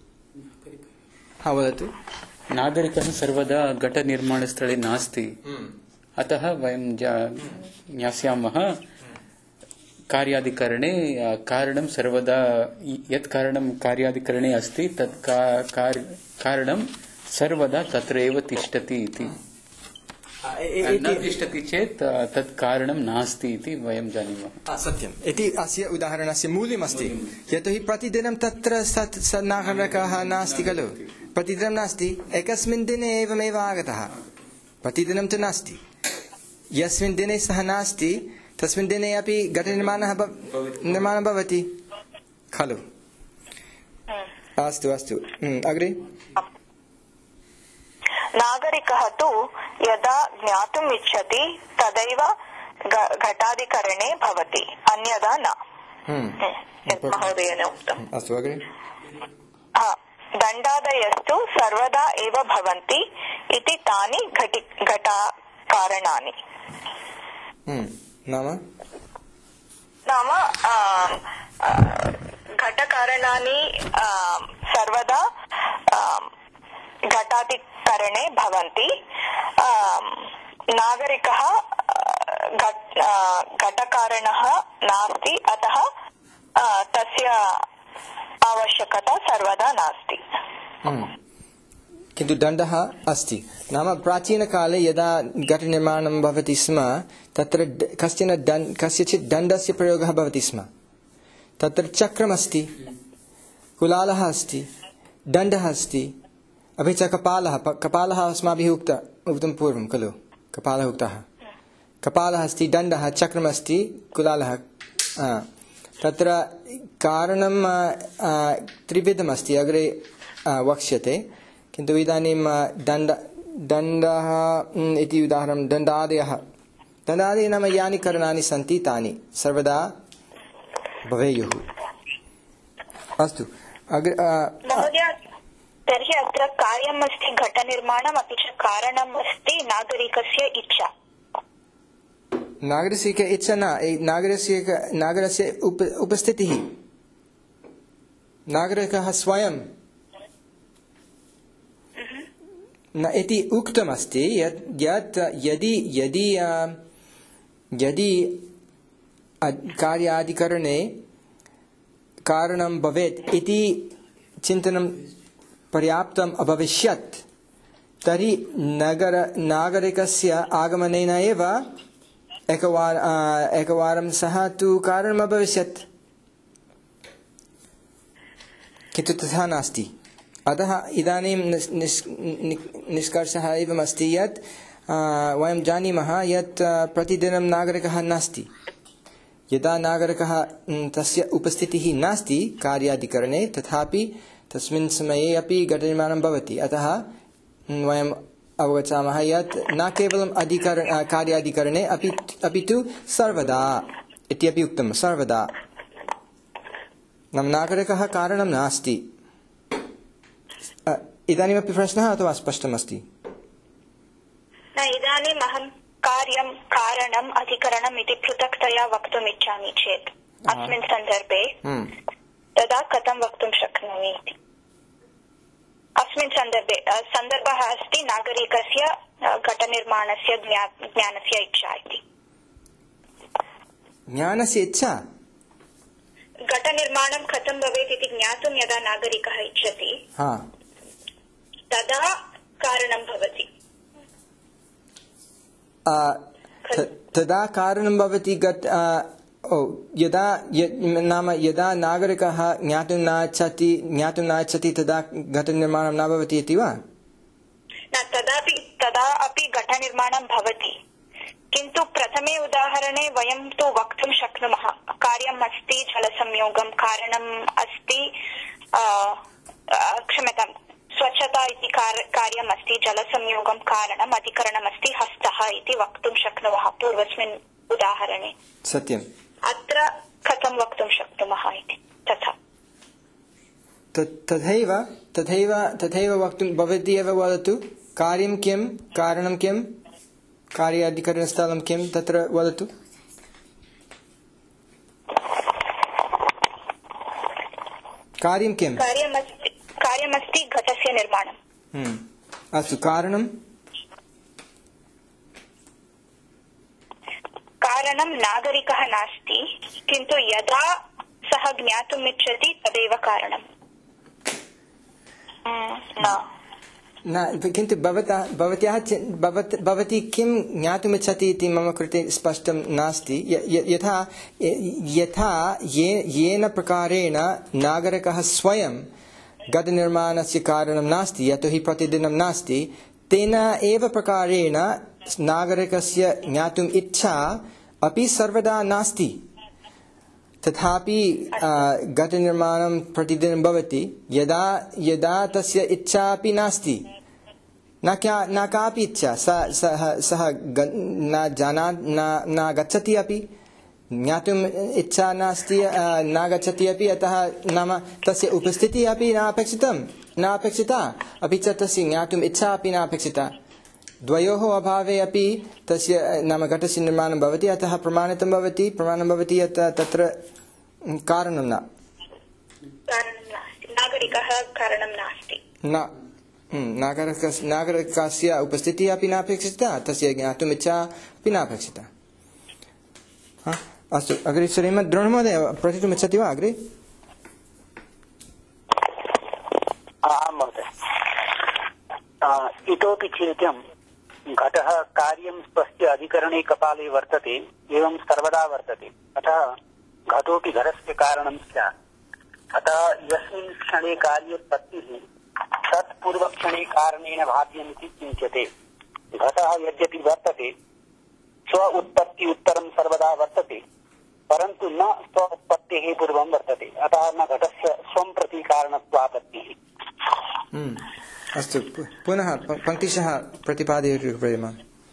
वदतु। नागरिकः सर्वदा घटनिर्माणस्थले नास्ति, अतः वयं ज्ञास्यामः कार्यादिकरणे कारणं सर्वदा यत् कारणं कार्यादिकरणे अस्ति तत् कारणं सर्वदा तत्र एव तिष्ठति इति। न तिष्ठति चेत् तत् कारणं नास्ति इति वयं जानीमः। सत्यम् इति अस्य उदाहरणस्य मूल्यमस्ति। यतोहि प्रतिदिनं तत्र सत् स नागरिकः नास्ति खलु, प्रतिदिनं नास्ति, एकस्मिन् दिने एवमेव आगतः, प्रतिदिनं तु नास्ति। यस्मिन् दिने सः नास्ति तस्मिन् दिने अपि घटनिर्माणः निर्माणं भवति खलु। अस्तु अस्तु, अग्रे। नागरिकः तु यदा ज्ञातुम् इच्छति तदैव घटाधिकरणे भवति, अन्यथा न। महोदयेन उक्तम्। अस्तु, अग्रे। दण्डादयस्तु सर्वदा एव भवन्ति इति तानि घटि घटाकारणानि। नाम नाम घटकारणानि सर्वदा घटाधिकरणे भवन्ति। नागरिकः घटकारणः नास्ति, अतः तस्य आवश्यकता सर्वदा नास्ति। किन्तु दण्डः अस्ति। नाम प्राचीनकाले यदा घटनिर्माणं भवति स्म तत्र कश्चन दण्ड कस्यचित् दण्डस्य प्रयोगः भवति स्म। तत्र चक्रमस्ति, कुलालः अस्ति, दण्डः अस्ति, अपि च कपालः। कपालः अस्माभिः उक्त उक्तं पूर्वं खलु, कपालः उक्तः। कपालः अस्ति, दण्डः, चक्रमस्ति, कुलालः। तत्र कारणं त्रिविधमस्ति, अग्रे वक्ष्यते। किन्तु इदानीं दण्ड दण्डः इति उदाहरणं दण्डादयः दण्डादयः नाम यानि करणानि सन्ति तानि सर्वदा भवेयुः। अस्तु, अग्रे। तर्हि अत्र कार्यम् अस्ति घटनिर्माणम्, अपि च कारणम् अस्ति नागरिकस्य इच्छा। नागरिकस्य इच्छा न, नागरिकस्य नागरस्य उप उपस्थितिः। नागरिकः स्वयं न इति उक्तमस्ति यत् यत् यदि यदि यदि कार्याधिकरणे कारणं भवेत् इति चिन्तनं पर्याप्तम् अभविष्यत् तर्हि नगर नागरिकस्य आगमनेन एव एकवार एकवारं सः तु कारणम् अभविष्यत्, किन्तु तथा नास्ति। अतः इदानीं निष्कर्षः एवमस्ति यत् वयं जानीमः यत् प्रतिदिनं नागरिकः नास्ति। यदा नागरिकः तस्य उपस्थितिः नास्ति कार्याधिकरणे तथापि तस्मिन् समये अपि घटनिर्माणं भवति। अतः वयम् अवगच्छामः यत् न केवलम् अधिकर कार्याधिकरणे अपि अपि तु सर्वदा इत्यपि उक्तं, सर्वदा। नाम नागरिकः कारणं नास्ति। इदानीमपि प्रश्नः अथवा स्पष्टमस्ति? इदानीम् अहं कार्यं कारणम् अधिकरणम् इति पृथक्तया वक्तुम् इच्छामि चेत् अस्मिन् सन्दर्भे तदा कथं वक्तुं शक्नोमि इति। अस्मिन् सन्दर्भे सन्दर्भः अस्ति नागरिकस्य घटनिर्माणस्य ज्ञानस्य इच्छा इति। ज्ञानस्य इच्छा? घटनिर्माणं कथं भवेत् इति ज्ञातुं यदा नागरिकः इच्छति तदा कारणं भवति। तदा कारणं भवति यदा नाम यदा नागरिकः ज्ञातुं न इच्छति ज्ञातुं न इच्छति तदा घटनिर्माणं न भवति इति वा? न, तदापि तदा अपि घटनिर्माणं भवति, किन्तु प्रथमे उदाहरणे वयं तु वक्तुं शक्नुमः कार्यम् अस्ति जलसंयोगं, कारणम् अस्ति क्षम्यताम् स्वच्छता इति कार्यम् अस्ति, जलसंयोगं कारणम्, अधिकरणम् अस्ति हस्तः इति वक्तुं शक्नुमः पूर्वस्मिन् उदाहरणे। सत्यम्। अत्र कथं वक्तुं शक्नुमः इति तथा तथैव तथैव तथैव वक्तुं भवती एव वदतु कार्यं किं, कारणं किं, कार्याधिकरणस्थलं किं, तत्र वदतु। कार्यं किं? कार्यमस्ति कार्यमस्ति घटस्य निर्माणम्। अस्तु, कारणं? कारणं नागरिकः नास्ति, किन्तु यदा सः ज्ञातुम् इच्छति तदेव कारणम्। न न किन्तु भवतः भवत्याः भवती किं ज्ञातुमिच्छति इति मम कृते स्पष्टं नास्ति। यथा यथा ये येन प्रकारेण नागरिकः स्वयं घटनिर्माणस्य कारणं नास्ति, यतो हि प्रतिदिनं नास्ति, तेन एव प्रकारेण नागरिकस्य ज्ञातुम् इच्छा अपि सर्वदा नास्ति। तथापि घटनिर्माणं प्रतिदिनं भवति, यदा यदा तस्य इच्छा अपि नास्ति, न क्या न कापि इच्छा, सः सः सः न जाना न न गच्छति अपि, ज्ञातुम् इच्छा नास्ति, न गच्छति अपि, अतः नाम तस्य उपस्थितिः अपि न अपेक्षितं न अपेक्षिता, अपि च तस्य ज्ञातुम् इच्छा अपि न अपेक्षिता। द्वयोः अभावे अपि तस्य नाम घटस्य निर्माणं भवति, अतः प्रमाणितं भवति प्रमाणं भवति यत् तत्र कारणं न नागरिकः कारणं नास्ति न नागरिकस्य नागरिकस्य उपस्थितिः अपि न अपेक्षिता, तस्य ज्ञातुम् इच्छा अपि न अपेक्षिता। अस्तु, अग्रे श्रीमद् द्रोणमहोदय पठितुम् इच्छति वा अग्रे? आम् महोदय। इतोपि चिन्त्यं घटः कार्यं स्वस्य अधिकरणे कपाले वर्तते, एवं सर्वदा वर्तते, अतः घटोऽपि घटस्य कारणं स्यात्। अतः यस्मिन् क्षणे कार्योत्पत्तिः तत्पूर्वक्षणे कारणेन भाव्यमिति चिन्त्यते। घटः यद्यपि वर्तते स्व उत्पत्ति उत्तरं सर्वदा वर्तते, परन्तु न स्व उत्पत्तेः पूर्वं वर्तते, अतः न घटस्य स्वं प्रति कारणत्वापत्तिः। अस्तु, पुनः पङ्क्तिशः प्रतिपादयतु प्रेम।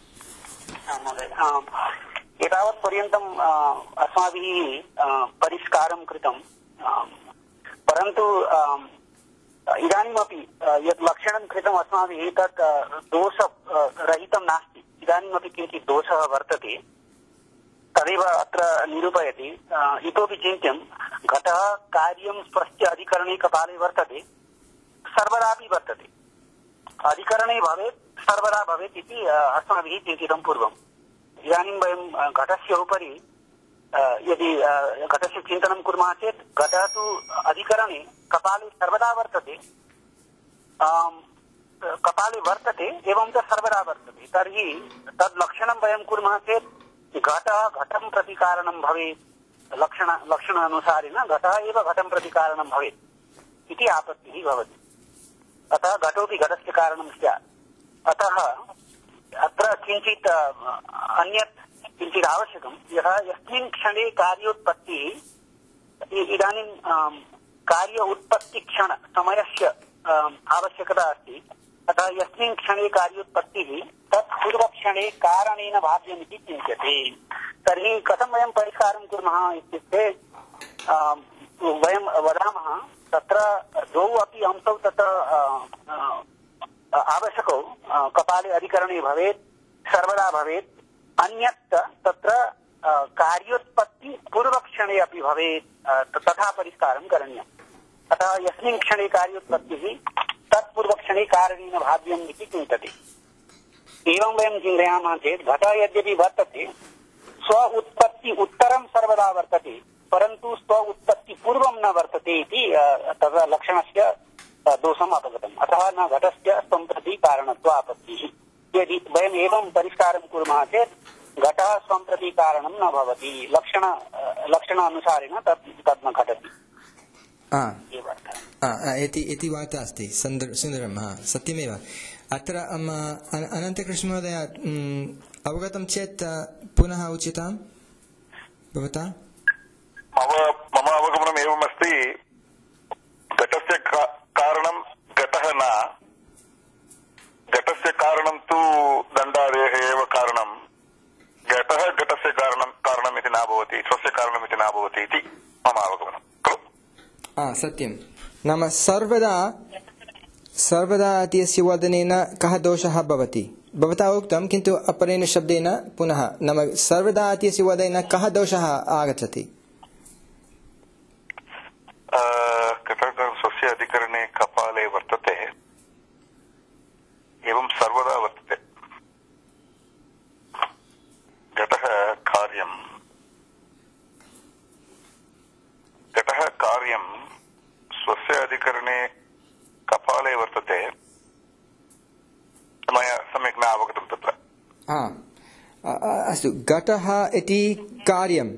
एतावत् पर्यन्तम् अस्माभिः परिष्कारं कृतं, परन्तु इदानीमपि यत् लक्षणं कृतम् अस्माभिः तत् दोषरहितं नास्ति। इदानीमपि किञ्चित् दोषः वर्तते, तदेव अत्र निरूपयति। इतोपि चिन्त्यं घटः कार्यं स्वस्य अधिकरणे कपाले वर्तते, सर्वदापि वर्तते, अधिकरणे भवेत् सर्वदा भवेत् इति अस्माभिः चिन्तितं पूर्वम्। इदानीं वयं घटस्य उपरि यदि घटस्य चिन्तनं कुर्मः चेत् घटः तु अधिकरणे कपाले सर्वदा वर्तते, कपाले वर्तते एवं च सर्वदा वर्तते। तर्हि तद् लक्षणं वयं कुर्मः चेत् घटः घटं प्रति कारणं भवेत्, लक्षण लक्षणानुसारेण घटः एव घटं प्रति कारणं भवेत् इति आपत्तिः भवति। अतः घटोऽपि घटस्य कारणं स्यात्। अतः अत्र किञ्चित् अन्यत् किञ्चित् आवश्यकं, यः यस्मिन् क्षणे कार्योत्पत्तिः, इदानीं कार्य उत्पत्तिक्षण समयस्य आवश्यकता अस्ति। अतः यस्मिन् क्षणे कार्योत्पत्तिः तत् पूर्वक्षणे कारणेन भाव्यमिति चिन्त्यते। तर्हि कथं वयं परिष्कारं कुर्मः इत्युक्ते वयं वदामः तत्र द्वौ अपि अंशौ तत्र आवश्यकौ, कपाले अधिकरणे भवेत्, सर्वदा भवेत्, अन्यत् तत्र कार्योत्पत्ति पूर्वक्षणे अपि भवेत्, तथा परिष्कारं करणीयम्। अतः यस्मिन् क्षणे कार्योत्पत्तिः तत्पूर्वक्षणे कारणेन भाव्यम् इति चिन्तते। एवं वयं चिन्तयामः चेत् घटः यद्यपि वर्तते स्व उत्पत्ति उत्तरं सर्वदा वर्तते, परन्तु स्व उत्पत्ति पूर्वं न वर्तते इति तदा लक्षणस्य दोषम् अपगतम्। अतः न घटस्य स्वं प्रति कारणत्वापत्तिः। यदि वयम् एवं परिष्कारं कुर्मः चेत् घटः स्वं प्रति कारणं न भवति, लक्षण लक्षणानुसारेण तत् तद् न घटति। इति वार्ता अस्ति, सुन्दरं, सत्यमेव। अत्र अनन्तकृष्णमहोदय अवगतं चेत् पुनः उच्यतां भवता। मम अवगमनम् एवमस्ति, घटस्य कारणं घटः न, घटस्य कारणं तु दण्डादेः एव कारणं, घटः घटस्य कारणं कारणमिति न भवति, स्वस्य कारणमिति न भवति इति मम अवगमनं खलु। सत्यं, नाम सर्वदा सर्वदा इत्यस्य वदनेन कः दोषः भवति भवता उक्तं, किन्तु अपरेण शब्देन पुनः नाम सर्वदा इत्यस्य वदनेन कः दोषः आगच्छति? घटः स्वस्य अधिकरणे कपाले वर्तते, एवं सर्वदा वर्तते। घटः कार्यं घटः कार्यं स्वस्य अधिकरणे कपाले वर्तते, सम्यक् न अवगतं तत्र। हा अस्तु, घटः इति कार्यं,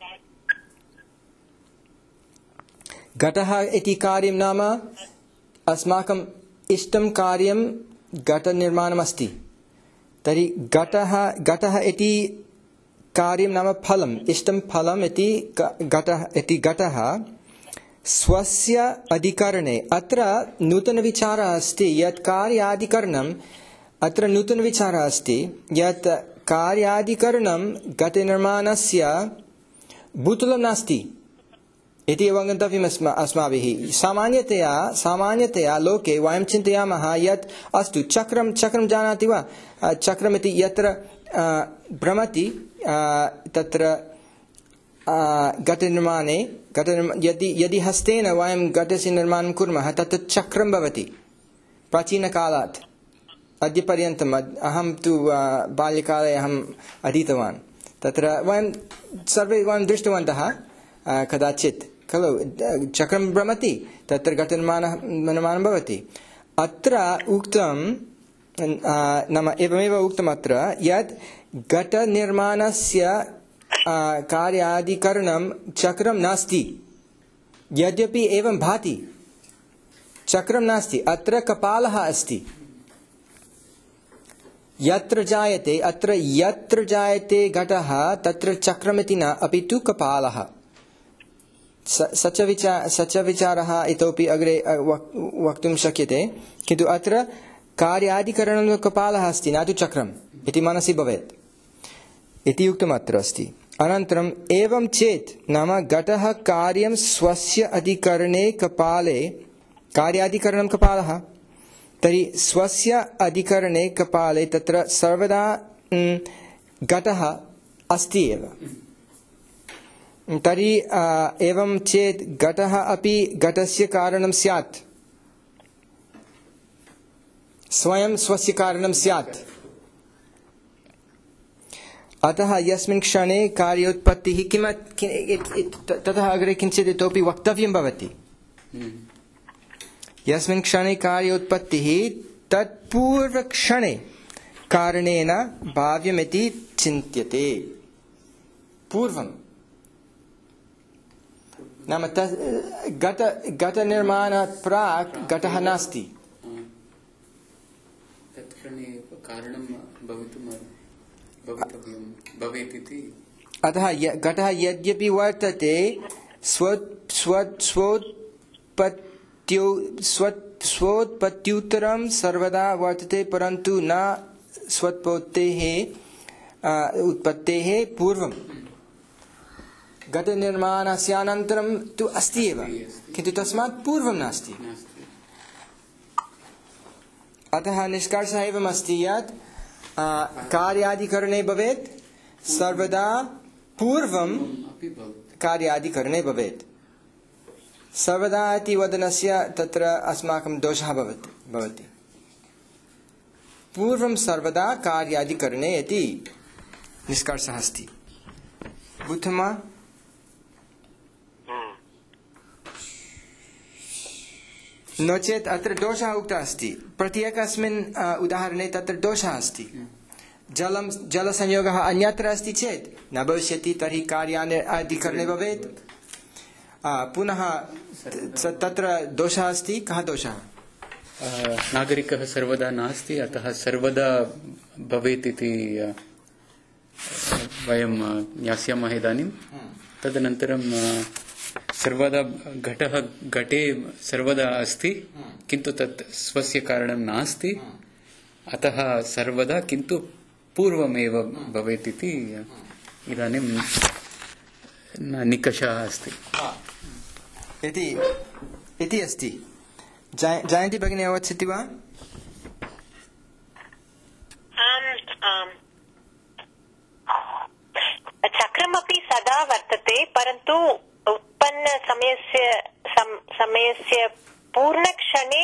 घटः इति कार्यं नाम अस्माकम् इष्टं कार्यं घटनिर्माणमस्ति। तर्हि घटः घटः इति कार्यं नाम फलम्, इष्टं फलम् इति घटः इति घटः स्वस्य अधिकरणे। अत्र नूतनविचारः अस्ति यत् कार्याधिकरणम्, अत्र नूतनविचारः अस्ति यत् कार्याधिकरणं घटनिर्माणस्य भूतलं नास्ति इति अवगन्तव्यम् अस्माभिः। सामान्यतया सामान्यतया लोके वयं चिन्तयामः यत् अस्तु चक्रं चक्रं जानाति वा, चक्रमिति यत्र भ्रमति तत्र घटनिर्माणे घटनिर्मा यदि यदि हस्तेन वयं घटस्य निर्माणं कुर्मः तत् चक्रं भवति प्राचीनकालात् अद्यपर्यन्तम्। अहं तु बाल्यकाले अहम् अधीतवान्, तत्र वयं सर्वे वयं दृष्टवन्तः कदाचित् खलु, चक्रं भ्रमति तत्र घटनिर्माणः निर्माणं भवति। अत्र उक्तं नाम एवमेव उक्तम् अत्र यत् घटनिर्माणस्य कार्याधिकरणं चक्रं नास्ति, यद्यपि एवं भाति चक्रं नास्ति, अत्र कपालः अस्ति। यत्र जायते अत्र यत्र जायते घटः तत्र चक्रमिति न, अपि तु कपालः। सच विचार सच विचारः इतोपि अग्रे वक्तुं शक्यते, किन्तु अत्र कार्याधिकरणं कपालः अस्ति न तु चक्रम् इति मनसि भवेत् इति उक्तम् अत्र अस्ति। अनन्तरम् एवं चेत् नाम घटः कार्यं स्वस्य अधिकरणे कपाले, कार्याधिकरणं कपालः, तर्हि स्वस्य अधिकरणे कपाले तत्र सर्वदा घटः अस्ति एव। तर्हि एवं चेत् घटः अपि घटस्य कारणं स्यात्, स्वयं स्वस्य कारणं स्यात्। अतः यस्मिन् क्षणे कार्योत्पत्तिः किम ततः अग्रे किञ्चित् इतोपि वक्तव्यं भवति। यस्मिन् क्षणे कार्योत्पत्तिः तत्पूर्वक्षणे कारणेन भाव्यमिति चिन्त्यते। पूर्वं नाम घट घटनिर्माणात् प्राक् घटः नास्ति, कारणं भवेत् इति। अतः घटः यद्यपि वर्तते स्व स्व स्वोत्पत्त्यौ स्वोत्पत्त्युत्तरं सर्वदा वर्तते, परन्तु न स्वोत्पत्तेः उत्पत्तेः पूर्वं। घटनिर्माणस्य अनन्तरं तु अस्ति एव, किन्तु तस्मात् पूर्वं नास्ति। अतः निष्कर्षः एवमस्ति यत् कार्याधिकरणे भवेत् सर्वदा पूर्वं कार्याधिकरणे भवेत्। सर्वदा इति वदनस्य तत्र अस्माकं दोषः भवति भवति पूर्वं सर्वदा कार्याधिकरणे इति निष्कर्षः अस्ति। बुद्धमा नो चेत् अत्र दोषः उक्तः अस्ति। प्रत्येकस्मिन् उदाहरणे तत्र दोषः अस्ति। जलं जलसंयोगः अन्यत्र अस्ति चेत् न भविष्यति, तर्हि कार्याधिकरणे भवेत्। पुनः तत्र दोषः अस्ति। कः दोषः? नागरिकः सर्वदा नास्ति, अतः सर्वदा भवेत् इति वयं ज्ञास्यामः इदानीं। तदनन्तरं सर्वदा घटः घटे सर्वदा अस्ति, किन्तु तत् स्वस्य कारणं नास्ति, अतः सर्वदा किन्तु पूर्वमेव भवेत् इति इदानीं निकषः अस्ति इति इति अस्ति। जयन्ती भगिनी अवगच्छति वा? चक्रमपि सदा वर्तते, परन्तु उत्पन्न समयस्य समयस्य पूर्णक्षणे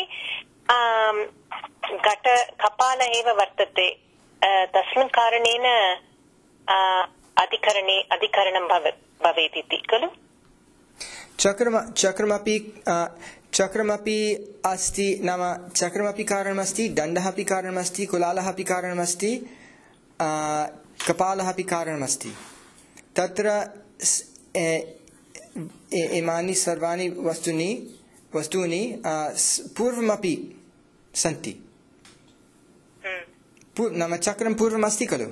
घट कपाल एव वर्तते। तस्मिन् कारणेन अधिकरणे अधिकरणं भवेत् इति खलु? चक्रम चक्रमपि चक्रमपि अस्ति नाम चक्रमपि कारणमस्ति दण्डः अपि कारणमस्ति कुलालः अपि कारणमस्ति कपालः अपि कारणमस्ति तत्र इमानि सर्वाणि वस्तूनि वस्तूनि पूर्वमपि सन्ति नाम चक्रं पूर्वमस्ति खलु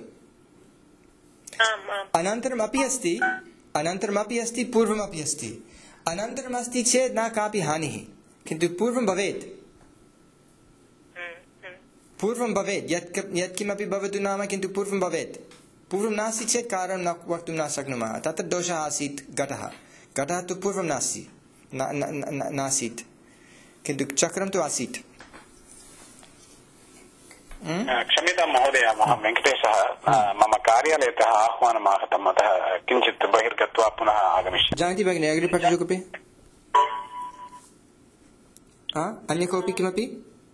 अनन्तरमपि अस्ति अनन्तरमपि अस्ति पूर्वमपि अस्ति अनन्तरमस्ति चेत् न कापि हानिः किन्तु पूर्वं भवेत् पूर्वं भवेत् यत् यत्किमपि भवतु नाम किन्तु पूर्वं भवेत् पूर्वं नास्ति चेत् कार्यं न वक्तुं न शक्नुमः तत्र दोषः आसीत् घटः घटः तु पूर्वं नास्ति नासीत् किन्तु चक्रं तु आसीत् क्षम्यतां महोदय वेङ्कटेशः मम कार्यालयतः आह्वानम् आगतम् अतः किञ्चित् बहिर्गत्वा पुनः आगमिष्यामि जानति भगिनी अग्रे पठतु कोऽपि अन्य कोऽपि किमपि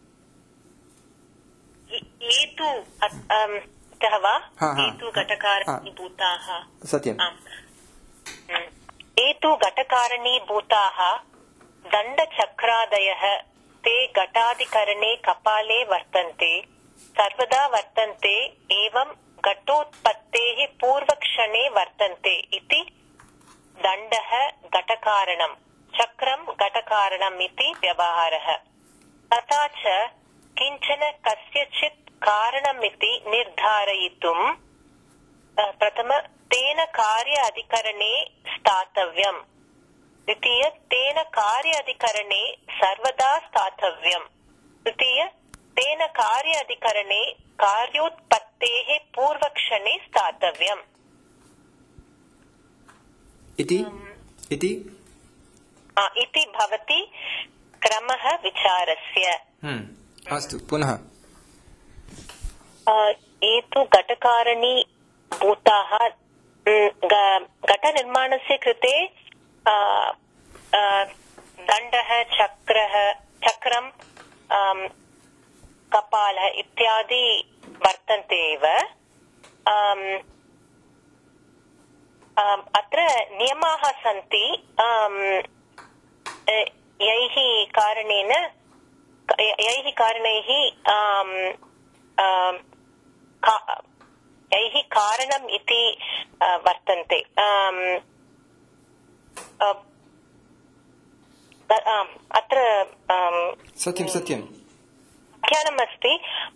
एतु एतु घटकारणीभूताः सत्यम् एतु घटकारणीभूताः दण्डचक्रादयः ते घटाधिकरणे कपाले वर्तन्ते सर्वदा वर्तन्ते एवं घटोत्पत्तेः पूर्वक्षणे वर्तन्ते इति दण्डः घटकारणं चक्रं घटकारणम् इति व्यवहारः तथा च किञ्चन कस्यचित् कारणमिति निर्धारयितुं प्रथम तेन कार्य अधिकरणे स्थातव्यम् द्वितीय तेन कार्य अधिकरणे सर्वदा स्थातव्यम् तृतीय तेन कार्य अधिकरणे कार्योत्पत्तेः पूर्वक्षणे स्थातव्यम् इति इति इति भवति क्रमः विचारस्य अस्तु पुनः एतु घटकारणि भूताः घटनिर्माणस्य कृते दण्डः चक्रः चक्रं कपालः इत्यादि वर्तन्ते एव अत्र नियमाः सन्ति यैः कारणेन यैः कारणैः यैः कारणम् इति वर्तन्ते अत्र सत्यं सत्यं व्याख्यानमस्ति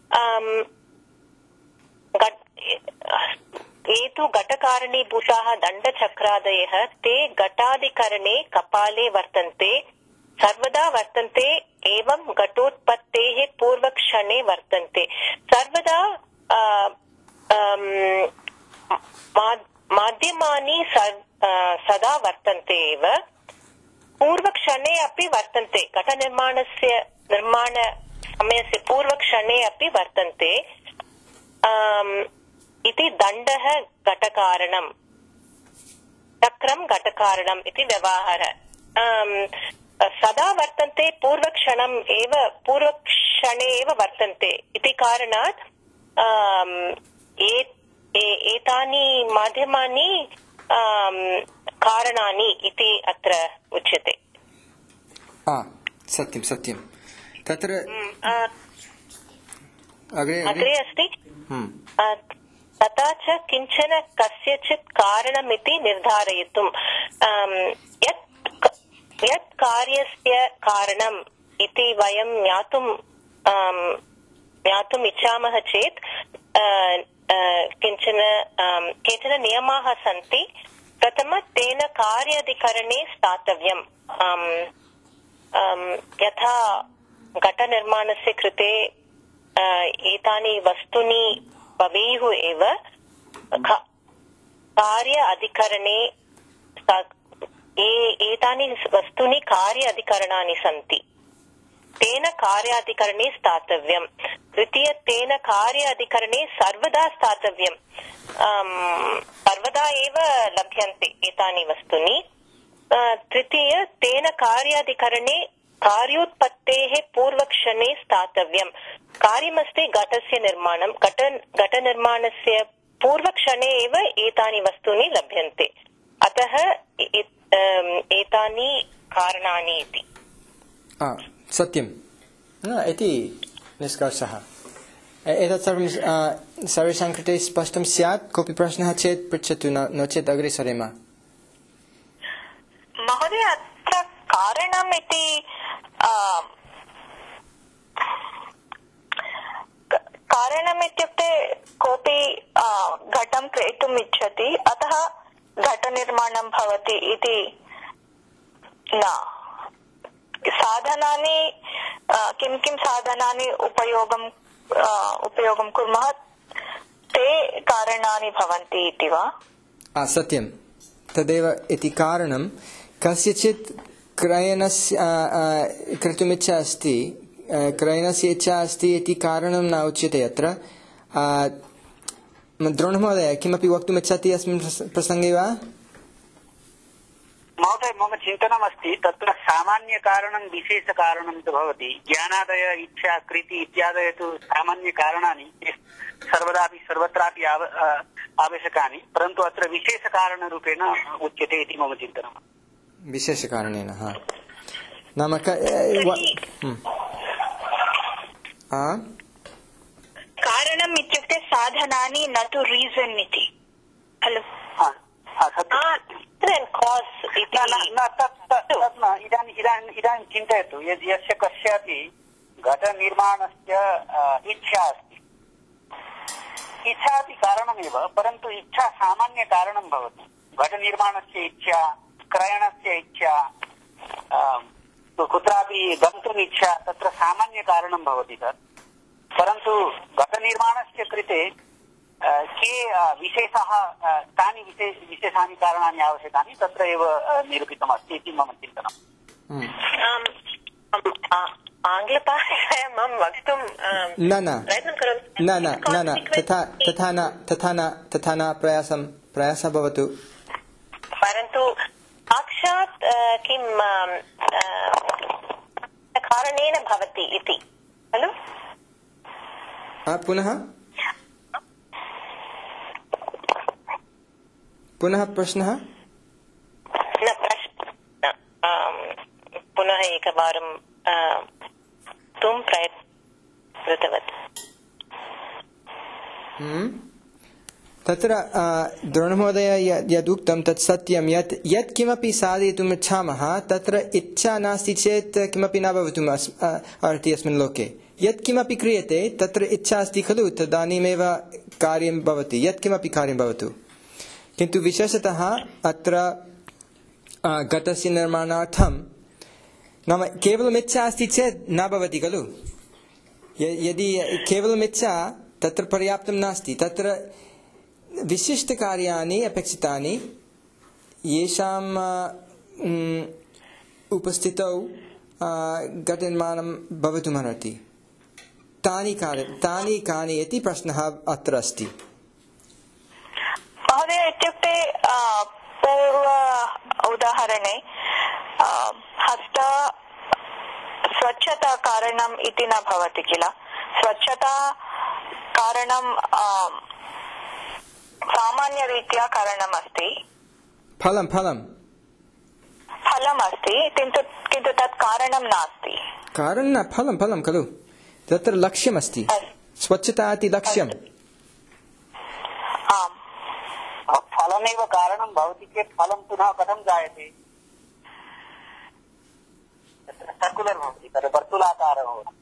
एतु घटकारणीभूताः दण्डचक्रादयः ते घटाधिकरणे कपाले वर्तन्ते सर्वदा वर्तन्ते एवं घटोत्पत्तेः पूर्वक्षणे वर्तन्ते सर्वदा माध्यमानि सदा वर्तन्ते एव पूर्वक्षणे अपि वर्तन्ते घटनिर्माणस्य निर्माण समयस्य पूर्वक्षणे अपि वर्तन्ते इति दण्डः घटकारणम् चक्रं घटकारणम् इति व्यवहारः सदा वर्तन्ते पूर्वक्षणम् एव पूर्वक्षणे एव वर्तन्ते इति कारणात् एतानि माध्यमानि कारणानि इति अत्र उच्यते सत्यं सत्यं तत्र अग्रे अस्ति तथा च किञ्चन कस्यचित् कारणमिति निर्धारयितुं यत् यत् कार्यस्य कारणम् इति वयं ज्ञातुं ज्ञातुम् इच्छामः चेत् किञ्चन केचन नियमाः सन्ति प्रथम तेन कार्याधिकरणे स्थातव्यम् यथा घटनिर्माणस्य कृते एतानि वस्तूनि भवेयुः एव कार्य अधिकरणे एतानि वस्तूनि कार्य अधिकरणानि सन्ति तेन कार्याधिकरणे स्थातव्यम् द्वितीय तेन कार्याधिकरणे सर्वदा स्थातव्यम् सर्वदा एव लभ्यन्ते एतानि वस्तूनि तृतीय तेन कार्याधिकरणे कार्योत्पत्तेः पूर्वक्षणे स्थातव्यम् कार्यमस्ति घटस्य निर्माणं घट घटनिर्माणस्य पूर्वक्षणे एव एतानि वस्तूनि लभ्यन्ते अतः एतानि कारणानि इति सत्यम् इति निष्कर्षः। एतत् सर्वं सर्वेषां कृते स्पष्टं स्यात्। कोऽपि प्रश्नः चेत् पृच्छतु, नो चेत् अग्रे सरेम। महोदय, अत्र कारणम् इति कारणम् इत्युक्ते कोऽपि घटं क्रेतुम् इच्छति, अतः घटनिर्माणं भवति इति न। साधनानि किं किं साधनानि उपयोगं उपयोगं कुर्मः ते कारणानि भवन्ति इति वा? सत्यं तदेव इति कारणं। कस्यचित् क्रयणस्य कर्तुम् इच्छा अस्ति, क्रयणस्य इच्छा अस्ति इति कारणं न उच्यते अत्र। द्रोणमहोदय किमपि वक्तुम् इच्छति अस्मिन् प्रसङ्गे वा? महोदय, मम चिन्तनमस्ति तत्र सामान्यकारणं विशेषकारणं च भवति। ज्ञानादय, इच्छा, कृति इत्यादय तु सामान्यकारणानि सर्वदापि सर्वत्रापि आवश्यकानि, परन्तु अत्र विशेषकारणरूपेण उच्यते इति मम चिन्तनम्। विशेषकारणेन नाम कारणम् इत्युक्ते साधनानि, न तु रीजन् इति खलु? इदानीं चिन्तयतु, यदि यस्य कस्यापि घटनिर्माणस्य इच्छा अस्ति, इच्छा अपि कारणमेव, परन्तु इच्छा सामान्यकारणं भवति। घटनिर्माणस्य इच्छा, क्रयणस्य इच्छा, कुत्रापि गन्तुम् इच्छा, तत्र सामान्यकारणं भवति तत्। परन्तु घटनिर्माणस्य कृते के विशेषाः, तानि विशेष विशेषानि कारणानि आवश्यकानि तत्र एव निरूपितमस्ति इति मम चिन्तनम्। आङ्ग्लभाषायां वक्तुं न न न न न तथा तथा न तथा न तथा न प्रयासं प्रयासः भवतु। परन्तु साक्षात् किं कारणेन भवति इति खलु? पुनः पुनः प्रश्नः? न प्रश्न पुनः एकवारं तुं प्रयत्नवत्। तत्र द्रोणमहोदय यदुक्तं तत् सत्यं, यत् यत् किमपि साधयितुम् इच्छामः तत्र इच्छा नास्ति चेत् किमपि न भवितुम् अर्हति अस्मिन् लोके। यत् किमपि क्रियते तत्र इच्छा अस्ति खलु, तदानीमेव कार्यं भवति, यत् किमपि कार्यं भवतु। किन्तु विशेषतः अत्र घटस्य निर्माणार्थं नाम केवलम् इच्छा अस्ति चेत् न भवति खलु। यदि केवलम् इच्छा तत्र पर्याप्तं नास्ति, तत्र विशिष्टकार्याणि अपेक्षितानि, येषाम् उपस्थितौ घटनिर्माणं भवितुमर्हति। तानि कार्य तानि कानि इति प्रश्नः अत्र अस्ति। महोदय, इत्युक्ते पूर्व उदाहरणे हस्त स्वच्छता कारणम् इति न भवति किल? स्वच्छता कारणं सामान्यरीत्या कारणम् अस्ति, फलं फलं फलम् अस्ति, किन्तु किन्तु तत् कारणं नास्ति। कारणं न, फलं फलं खलु, तत्र लक्ष्यमस्ति। स्वच्छता इति लक्ष्यम्। आम्, फलमेव कारणं भवति चेत् फलं पुनः कथं जायते? सर्कुलर् भवति, तद् वर्तुलाकारः भवति।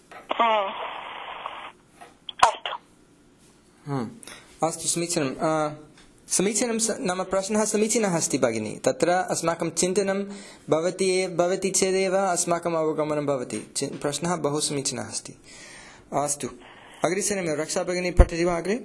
अस्तु अस्तु, समीचीनं समीचीनं नाम प्रश्नः समीचीनः अस्ति भगिनी। तत्र अस्माकं चिन्तनं भवति भवति चेदेव अस्माकम् अवगमनं भवति। प्रश्नः बहु समीचीनः अस्ति। अस्तु, अग्रे सरेम। रक्षा भगिनी पठति वा अग्रे?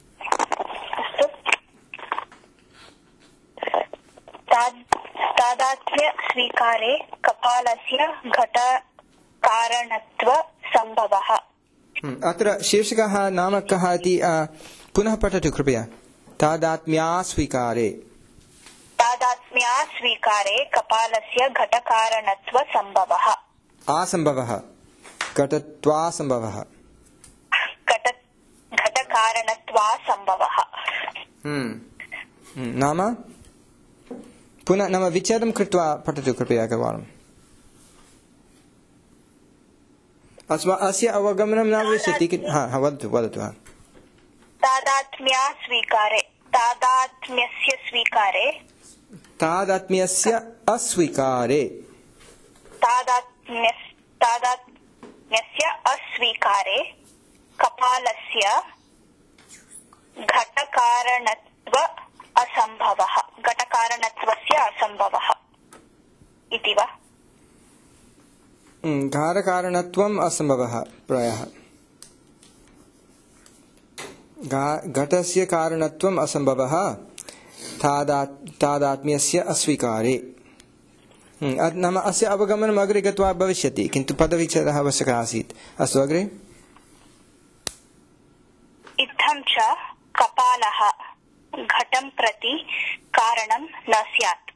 तादात्म्य स्वीकारे कपालस्य घटकारणत्व सम्भवः। अत्र शीर्षकः नाम कः इति पुनः पठतु कृपया। तादात्म्यास्वीकारे तादात्म्यास्वीकारे कपालस्य घटकारणत्व सम्भवः। असम्भवः घटत्वासम्भवः घटकारणत्वासम्भवः। नाम पुनः नाम विच्छेदं कृत्वा पठतु कृपया एकवारम्। अस्मा अस्य अवगमनं न भविष्यति कि हा हा वदतु वदतु हा तादात्म्या स्वीकारे तादात्म्यस्य स्वीकारे तादात्म्यस्य अस्वीकारे तादात्म्य तादात्म्यस्य अस्वीकारे कपालस्य घटकारणत्व असम्भवः घटकारणत्वस्य असम्भवः इति वा घटकारणत्वम् असम्भवः प्रायः घटस्य कारणत्वम् असम्भवः तादात्म्यस्य अस्वीकारे नाम अस्य अवगमनम् अग्रे गत्वा भविष्यति किन्तु पदविच्छेदः आवश्यकः आसीत् अस्तु अग्रे इत्थं च कपालः घटं प्रति कारणं न स्यात्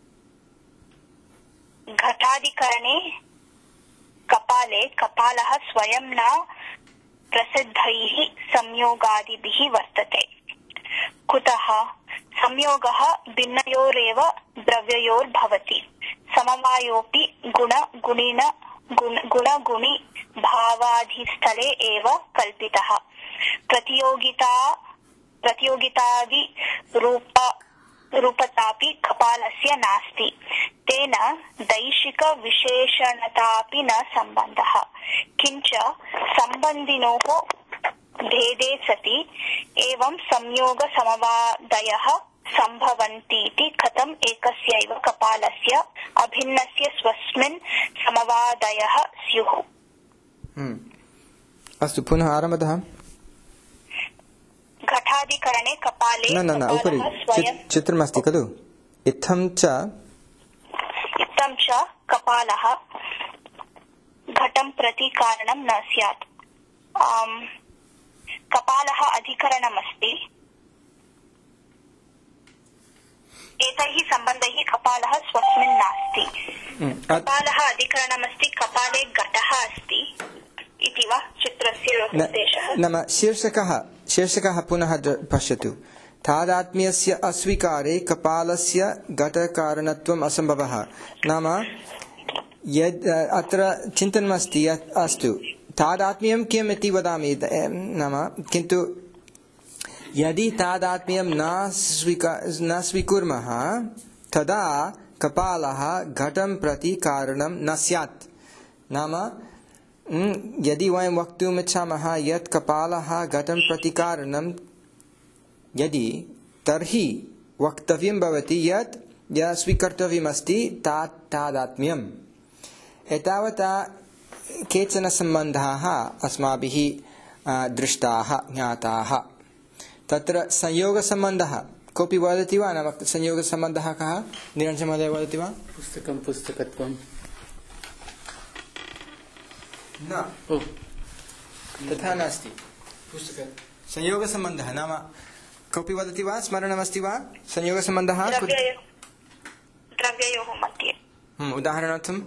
घटाधिकरणे कपाले कपालः स्वयं न प्रसिद्धैः संयोगादिभिः वर्तते कुतः संयोगः भिन्नयोरेव द्रव्ययोर्भवति समवायोऽपि गुण गुणिन गुण गुणगुणि भावाधिस्थले एव कल्पितः प्रतियोगिता प्रतियोगितादि रूप रूपतापि कपालस्य नास्ति तेन दैशिक विशेषणतापि न सम्बन्धः किञ्च सम्बन्धिनोः भेदे सति एवं संयोग समवादयः सम्भवन्तीति कथम् एकस्यैव कपालस्य अभिन्नस्य स्वस्मिन् समवादयः स्युः अस्तु पुनः आरम्भतः घटाधिकरणे कपाले न न न उपरि चित्रमस्ति खलु इत्थं च इत्थं च कपालः घटं प्रति कारणं न स्यात् कपालः अधिकरणमस्ति एतैः सम्बन्धैः कपालः स्वस्मिन् नास्ति कपालः अधिकरणमस्ति कपाले घटः अस्ति इति वा चित्रस्य उद्देशः नाम शीर्षकः शीर्षकः पुनः पश्यतु तादात्म्यस्य अस्वीकारे कपालस्य घटकारणत्वम् असम्भवः नाम यद् अत्र चिन्तनमस्ति यत् अस्तु तादात्म्यं किम् इति वदामि नाम किन्तु यदि तादात्म्यं न स्वीका न स्वीकुर्मः तदा कपालः घटं प्रति कारणं न स्यात् नाम यदि वयं वक्तुम् इच्छामः यत् कपालः घटं प्रति कारणं यदि तर्हि वक्तव्यं भवति यत् यत् स्वीकर्तव्यमस्ति तात् तादात्म्यम् एतावता केचन सम्बन्धाः अस्माभिः दृष्टाः ज्ञाताः तत्र संयोगसम्बन्धः कोऽपि वदति वा नाम संयोगसम्बन्धः कः निरञ्जनमहोदय वदति वा पुस्तकं पुस्तकत्वं न तथा नास्ति पुस्तक संयोगसम्बन्धः नाम कोऽपि वदति वा स्मरणमस्ति वा संयोगसम्बन्धः द्रव्ययोः मध्ये उदाहरणार्थं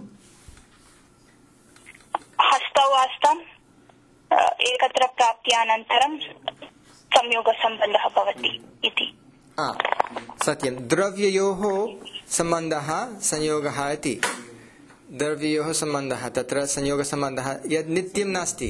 हस्तौ हस्तम् एकत्र प्राप्त्यानन्तरं संयोगसम्बन्धः भवति इति सत्यं द्रव्ययोः सम्बन्धः संयोगः इति द्रव्ययोः सम्बन्धः तत्र संयोगसम्बन्धः यद् नित्यं नास्ति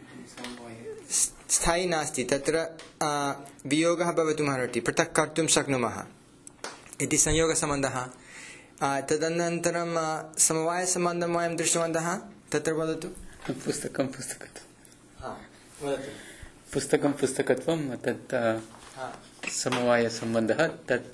स्थायी नास्ति तत्र वियोगः भवितुमर्हति पृथक् कर्तुं शक्नुमः इति संयोगसम्बन्धः तदनन्तरं समवायसम्बन्धं वयं दृष्टवन्तः तत्र वदतु पुस्तकं पुस्तकत्वं पुस्तकं पुस्तकत्वं तत् समवायसम्बन्धः तत्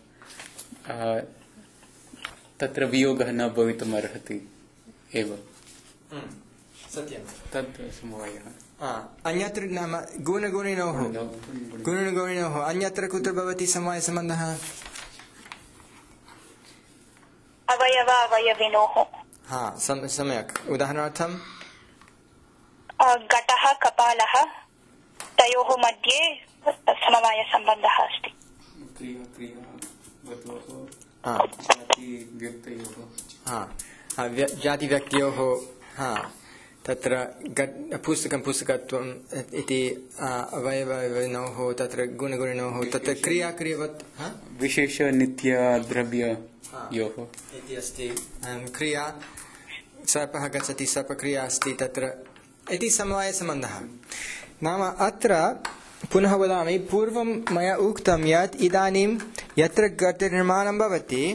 तत्र वियोगः न भवितुम् अर्हति एव सत्यं तत् समवायः अन्यत्र नाम गुणगुणिनोः गुणगुणिनोः अन्यत्र कुत्र भवति समवायसम्बन्धः अवयव अवयविनोः हा सम्यक् उदाहरणार्थं घटः कपालः तयोः मध्ये समवायसम्बन्धः अस्ति जातिव्यक्तयोः तत्र पुस्तकं पुस्तकत्वम् इति अवयवयोः तत्र गुणगुणिनोः तत्र क्रिया क्रियवत् विशेष नित्य द्रव्ययोः इति अस्ति क्रिया सर्पः गच्छति सर्पक्रिया अस्ति तत्र इति समवायसम्बन्धः। नाम अत्र पुनः वदामि, पूर्वं मया उक्तं यत् इदानीं यत्र घटनिर्माणं भवति,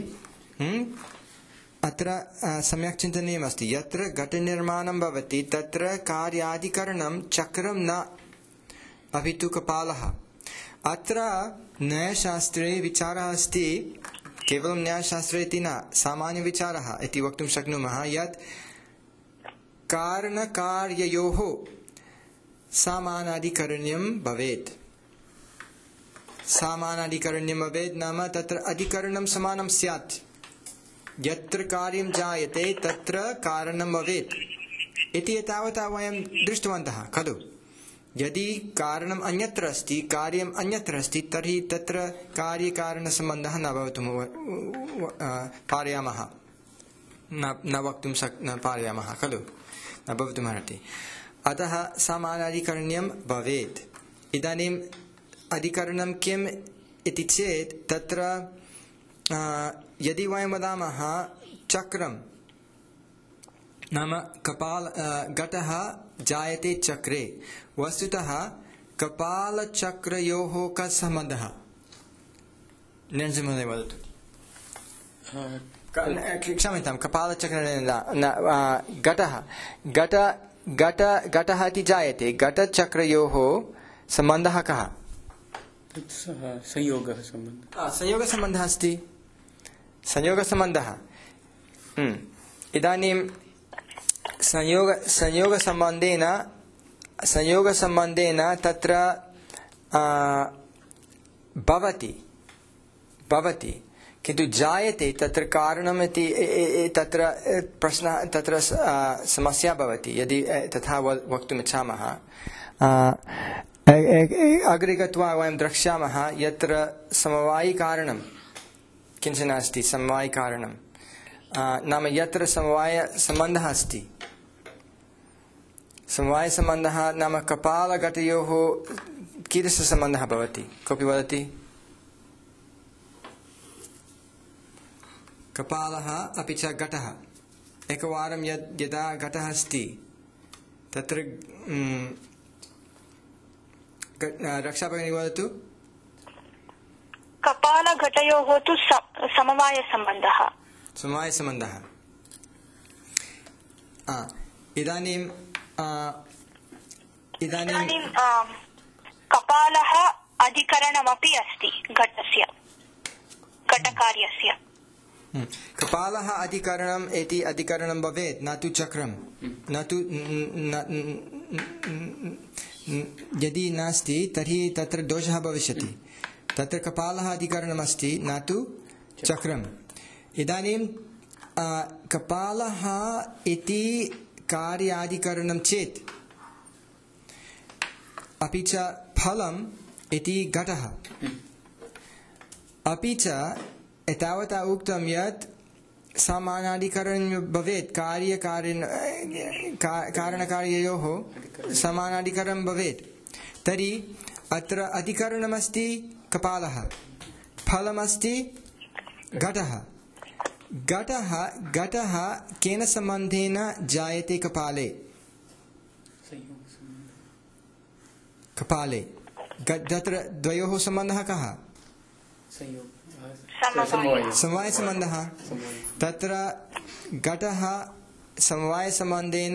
अत्र सम्यक् चिन्तनीयमस्ति, यत्र घटनिर्माणं भवति तत्र कार्याधिकरणं चक्रं न, अपि तु कपालः। अत्र न्यायशास्त्रे विचारः अस्ति, केवलं न्यायशास्त्रे इति न, सामान्यविचारः इति वक्तुं शक्नुमः यत् कारणकार्ययोः समानाधिकरण्यं भवेत्। समानाधिकरण्यं भवेत् नाम तत्र अधिकरणं समानं स्यात्। यत्र कार्यं जायते तत्र कारणं भवेत् इति एतावता वयं दृष्टवन्तः खलु। यदि कारणम् अन्यत्र अस्ति, कार्यम् अन्यत्र अस्ति, तर्हि तत्र कार्यकारणसम्बन्धः न भवितुं पारयामः, न न वक्तुं शक् न पारयामः खलु, न भवितुमर्हति। अतः समानाधिकरण्यं भवेत्। इदानीम् अधिकरणं किम् इति चेत् तत्र यदि वयं वदामः चक्रं, नाम कपाल घटः जायते चक्रे, वस्तुतः कपालचक्रयोः कः सम्बन्धः? निरञ्जनमहोदय वदतु। क्षम्यतां, कपालचक्र घटः घट घट घटः इति जायते, घटचक्रयोः सम्बन्धः कः? संयोगः सम्बन्धः। संयोगसम्बन्धः अस्ति, संयोगसम्बन्धः। इदानीं संयोग संयोगसम्बन्धेन संयोगसम्बन्धेन तत्र भवति भवति किन्तु जायते तत्र कारणम् इति तत्र प्रश्नः, तत्र समस्या भवति। यदि तथा वक्तुम् इच्छामः, अग्रे गत्वा वयं द्रक्ष्यामः यत्र समवायिकारणं किञ्चन अस्ति। समवायिकारणं नाम यत्र समवायसम्बन्धः अस्ति, समवायसम्बन्धः नाम कपालघटयोः कीदृशसम्बन्धः भवति? कोऽपि वदति? कपालः अपि च घटः, एकवारं यद् यदा घटः अस्ति तत्र रक्षाभगिनी वदतु। कपालघटयोः तु समवायसम्बन्धः। समवायसम्बन्धः। इदानीं इदानीं कपालः अधिकरणमपि अस्ति घटस्य, घटकार्यस्य। कपालः अधिकरणम् इति अधिकरणं भवेत्, न तु चक्रं, न तु यदि नास्ति तर्हि तत्र दोषः भविष्यति। तत्र कपालः अधिकरणमस्ति, न तु चक्रम्। इदानीं कपालः इति कार्याधिकरणं चेत्, अपि च फलम् इति घटः, अपि च एतावता उक्तं यत् समानाधिकरणं भवेत्, कार्यकारण कारणकार्ययोः समानाधिकरणं भवेत्। तर्हि अत्र अधिकरणमस्ति कपालः, फलमस्ति घटः। घटः घटः केन सम्बन्धेन जायते? कपाले कपाले तत्र द्वयोः सम्बन्धः कः? समवायसम्बन्धः। तत्र घटः समवायसम्बन्धेन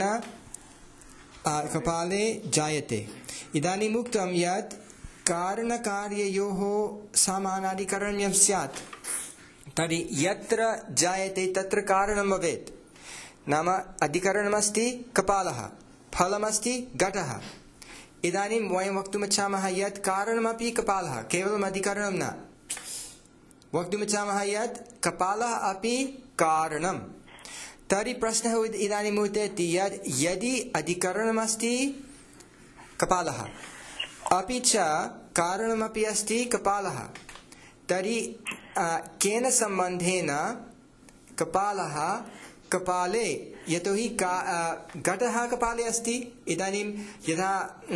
कपाले जायते। इदानीम् उक्तं यत् कारणकार्ययोः समानाधिकरण्यं स्यात्, तर्हि यत्र जायते तत्र कारणं भवेत्। नाम अधिकरणमस्ति कपालः, फलमस्ति घटः। इदानीं वयं वक्तुमिच्छामः यत् कारणमपि कपालः, केवलम् अधिकरणं न। वक्तुमिच्छामः यत् कपालः अपि कारणं। तर्हि प्रश्नः इदानीम् उदेति यत् यदि अधिकरणमस्ति कपालः, अपि च कारणमपि अस्ति कपालः, तर्हि केन सम्बन्धेन कपालः कपाले, यतोहि घटः कपाले अस्ति। इदानीं यथा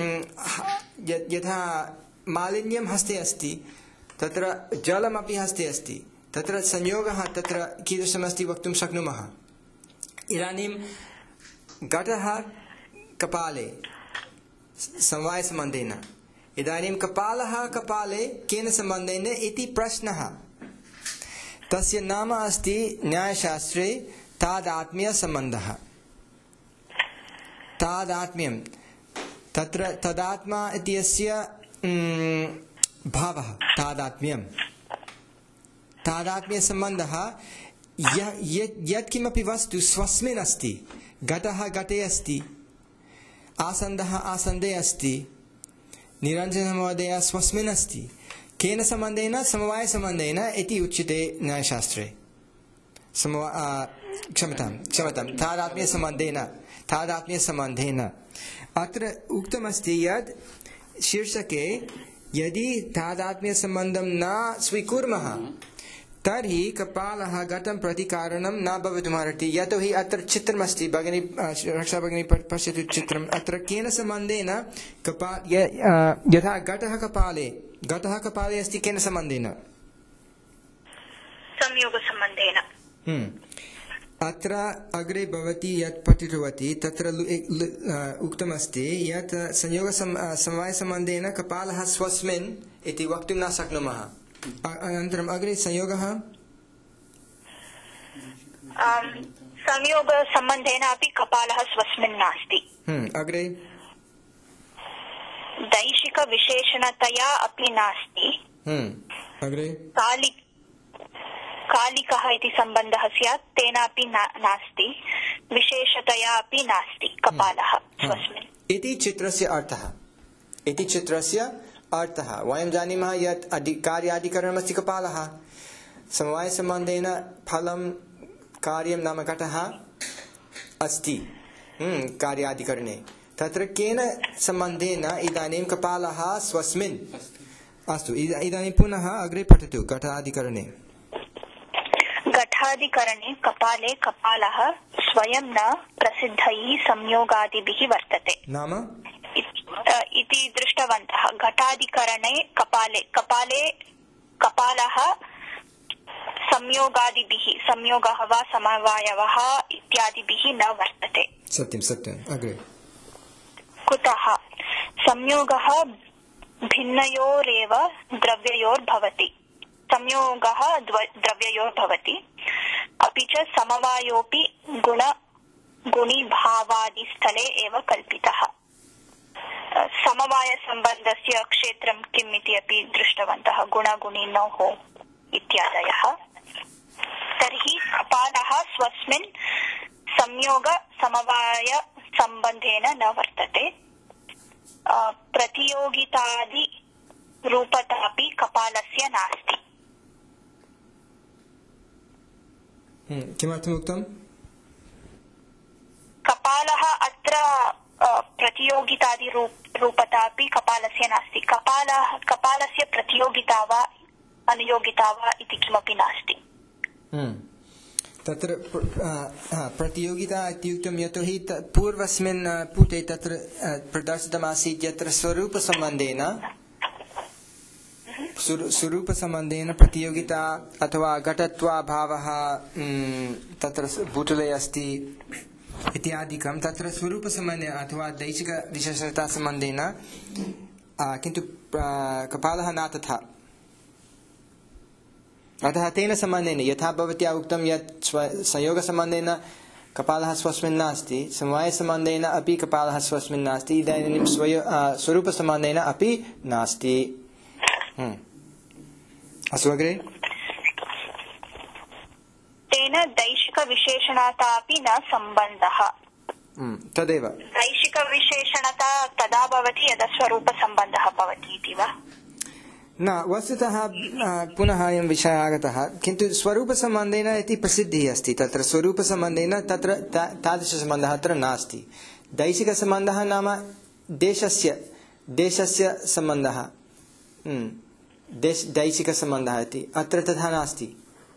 यथा मालिन्यं हस्ते अस्ति, तत्र जलमपि हस्ते अस्ति, तत्र संयोगः तत्र कीदृशमस्ति वक्तुं शक्नुमः। इदानीं घटः कपाले समवायसम्बन्धेन इदानीं कपालः कपाले केन सम्बन्धेन इति प्रश्नः तस्य नाम अस्ति न्यायशास्त्रे तादात्म्यसम्बन्धः तादात्म्यं तत्र तदात्मा इत्यस्य भावः तादात्म्यं तादात्म्यसम्बन्धः यत्किमपि वस्तु स्वस्मिन् अस्ति घटः घटे अस्ति आसन्दः आसन्दे अस्ति निरञ्जनमहोदयः स्वस्मिन् अस्ति केन सम्बन्धेन समवायसम्बन्धेन इति उच्यते न्यायशास्त्रे समवा क्षम्यतां क्षम्यतां तादात्म्यसम्बन्धेन तादात्म्यसम्बन्धेन अत्र उक्तमस्ति यत् शीर्षके यदि तादात्म्यसम्बन्धं न स्वीकुर्मः तर्हि कपालः घटं प्रति कारणं न भवितुमर्हति यतोहि अत्र चित्रमस्ति भगिनी रक्षा भगिनी पश्यतु चित्रम् अत्र केन सम्बन्धेन कपा यथा घटः कपाले घटः कपाले अस्ति केन सम्बन्धेन संयोगसम्बन्धेन अत्र अग्रे भवती यत् पठितवती तत्र उक्तमस्ति यत् संयोग समवायसम्बन्धेन कपालः स्वस्मिन् इति वक्तुं न शक्नुमः अनन्तरम् अग्रे संयोगः संयोगसम्बन्धेन अपि कपालः स्वस्मिन् नास्ति अग्रे दैशिकविशेषणतया अपि नास्ति अग्रे कालि कालिकः इति सम्बन्धः स्यात् तेनापि नास्ति विशेषतया अपि नास्ति कपालः स्वस्मिन् इति चित्रस्य अर्थः इति चित्रस्य अर्थः वयं जानीमः यत् कार्याधिकरणमस्ति कपालः समवायसम्बन्धेन फलं कार्यं नाम घटः अस्ति कार्याधिकरणे तत्र केन सम्बन्धेन इदानीं कपालः स्वस्मिन् अस्तु इदानीं पुनः अग्रे पठतु घटाधिकरणे घटाधिकरणे कपाले कपालः स्वयं न प्रसिद्धैः संयोगादिभिः वर्तते नाम इति दृष्टवन्तः घटाधिकरणे कपाले कपाले कपालः संयोगादिभिः संयोगः वा समवायवः इत्यादिभिः न वर्तते सत्यं सत्यम् अग्रे कुतः संयोगः भिन्नयोरेव द्रव्ययोर्भवति संयोगः द्रव्ययोर्भवति अपि च समवायोऽपि गुण गुणीभावादिस्थले एव कल्पितः समवायसम्बन्धस्य क्षेत्रं किम् इति अपि दृष्टवन्तः गुणगुणिनोः इत्यादयः तर्हि कपालः स्वस्मिन् संयोग समवाय सम्बन्धेन न वर्तते प्रतियोगितादि रूपतापि कपालस्य नास्ति किमर्थमुक्तम् कपालः अत्र प्रतियोगितादि रूपता अपि कपालस्य नास्ति कपालः कपालस्य प्रतियोगिता वा अनुयोगिता वा इति किमपि नास्ति तत्र प्रतियोगिता इत्युक्तं यतोहि पूर्वस्मिन् पुटे तत्र प्रदर्शितमासीत् यत्र स्वरूपसम्बन्धेन स्वरूपसम्बन्धेन प्रतियोगिता अथवा घटत्वाभावः तत्र पुटले अस्ति इत्यादिकं तत्र स्वरूपसम्बन्धेन अथवा दैशिकविशेषतासम्बन्धेन किन्तु कपालः न तथा अतः तेन सम्बन्धेन यथा भवत्या उक्तं यत् संयोगसम्बन्धेन कपालः स्वस्मिन् नास्ति समवायसम्बन्धेन अपि कपालः स्वस्मिन् नास्ति इदानीं स्वरूपसम्बन्धेन अपि नास्ति अस्तु अग्रे तेन दैशिकविशेषणता अपि न सम्बन्धः तदेव दैशिकविशेषणता तदा भवति यदा स्वरूपसम्बन्धः भवति इति वा न वस्तुतः पुनः अयं विषयः आगतः किन्तु स्वरूपसम्बन्धेन इति प्रसिद्धिः अस्ति तत्र स्वरूपसम्बन्धेन तत्र तादृशसम्बन्धः अत्र नास्ति दैशिकसम्बन्धः नाम देशस्य देशस्य सम्बन्धः देश दैशिकसम्बन्धः इति अत्र तथा नास्ति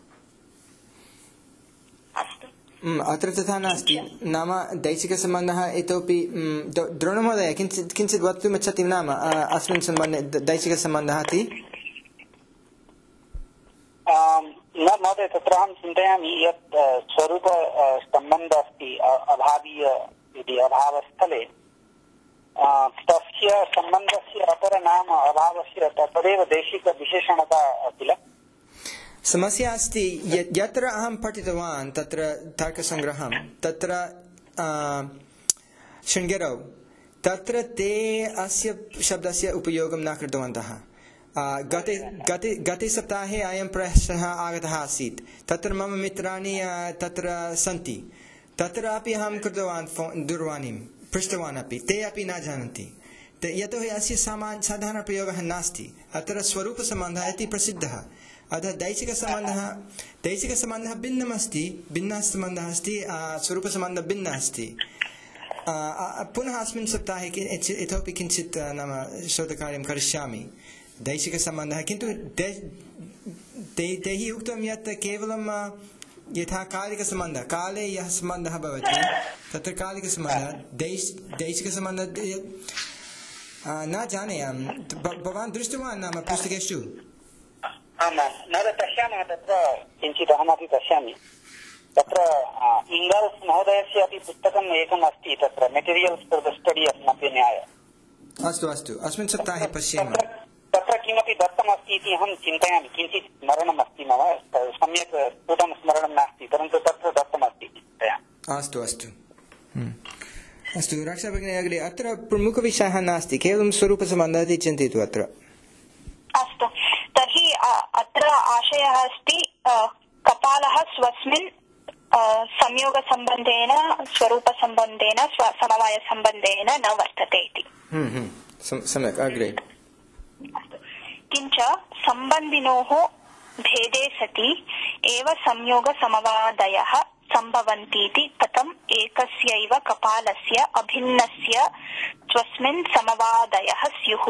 अत्र तथा नास्ति नाम दैशिकसम्बन्धः इतोपि द्रोणमहोदय किञ्चित् किञ्चित् वक्तुमिच्छति नाम अस्मिन् सम्बन्धे दैशिकसम्बन्धः इति न महोदय तत्र अहं चिन्तयामि यत् स्वरूपसम्बन्धः अस्ति अभावीय इति अभावस्थले तस्य सम्बन्धस्य अपरनाम अभावस्य तदेव दैशिकविशेषणता किल? समस्या अस्ति यत्र अहं पठितवान् तत्र तर्कसङ्ग्रहं तत्र शृङ्गेरौ तत्र ते अस्य शब्दस्य उपयोगं न कृतवन्तः। गते गते गते सप्ताहे अयं प्रश्नः आगतः आसीत्। तत्र मम मित्राणि तत्र सन्ति। तत्रापि अहं कृतवान् फोन् दूरवाणीं पृष्टवान् अपि ते अपि न जानन्ति। यतोहि अस्य सामान्य साधारणप्रयोगः नास्ति। अत्र स्वरूपसम्बन्धः इति प्रसिद्धः। अतः दैशिकसम्बन्धः दैशिकसम्बन्धः भिन्नमस्ति, भिन्नः सम्बन्धः अस्ति, स्वरूपसम्बन्धः भिन्नः अस्ति। पुनः अस्मिन् सप्ताहे इतोपि किञ्चित् नाम शोधकार्यं करिष्यामि दैशिकसम्बन्धः। किन्तु तैः उक्तं यत् केवलं यथा कालिकसम्बन्धः काले यः सम्बन्धः भवति तत्र कालिकसम्बन्धः दैश दैशिकसम्बन्धः न जाने। भवान् दृष्टवान् नाम पुस्तकेषु? आमां न पश्यामः तत्र किञ्चित् अहमपि पश्यामि। तत्र इंगल्स् महोदयस्य अपि पुस्तकम् एकम् अस्ति तत्र materials for the study of नव्यन्याय। अस्तु अस्तु अस्मिन् सप्ताहे पश्यामः। तत्र किमपि दत्तमस्ति इति अहं चिन्तयामि। किञ्चित् स्मरणम् अस्ति मम, सम्यक् स्फुटं स्मरणं नास्ति, परन्तु तत्र दत्तमस्ति चिन्तयामि। अस्तु अस्तु अस्तु रक्षा भगिनी अग्रे। अत्र प्रमुखविषयः नास्ति, केवलं स्वरूपसम्बन्धः इति चिन्तयतु अत्र। अस्तु तर्हि अत्र आशयः अस्ति कपालः स्वस्मिन् संयोगसम्बन्धेन स्वरूपसम्बन्धेन समवायसम्बन्धेन न वर्तते इति। सम्यक् अग्रे। किञ्च सम्बन्धिनोः भेदे सति एव संयोगसमवादयः सम्भवन्तीति कथम् एकस्यैव कपालस्य अभिन्नस्य स्वस्मिन् समवादयः स्युः।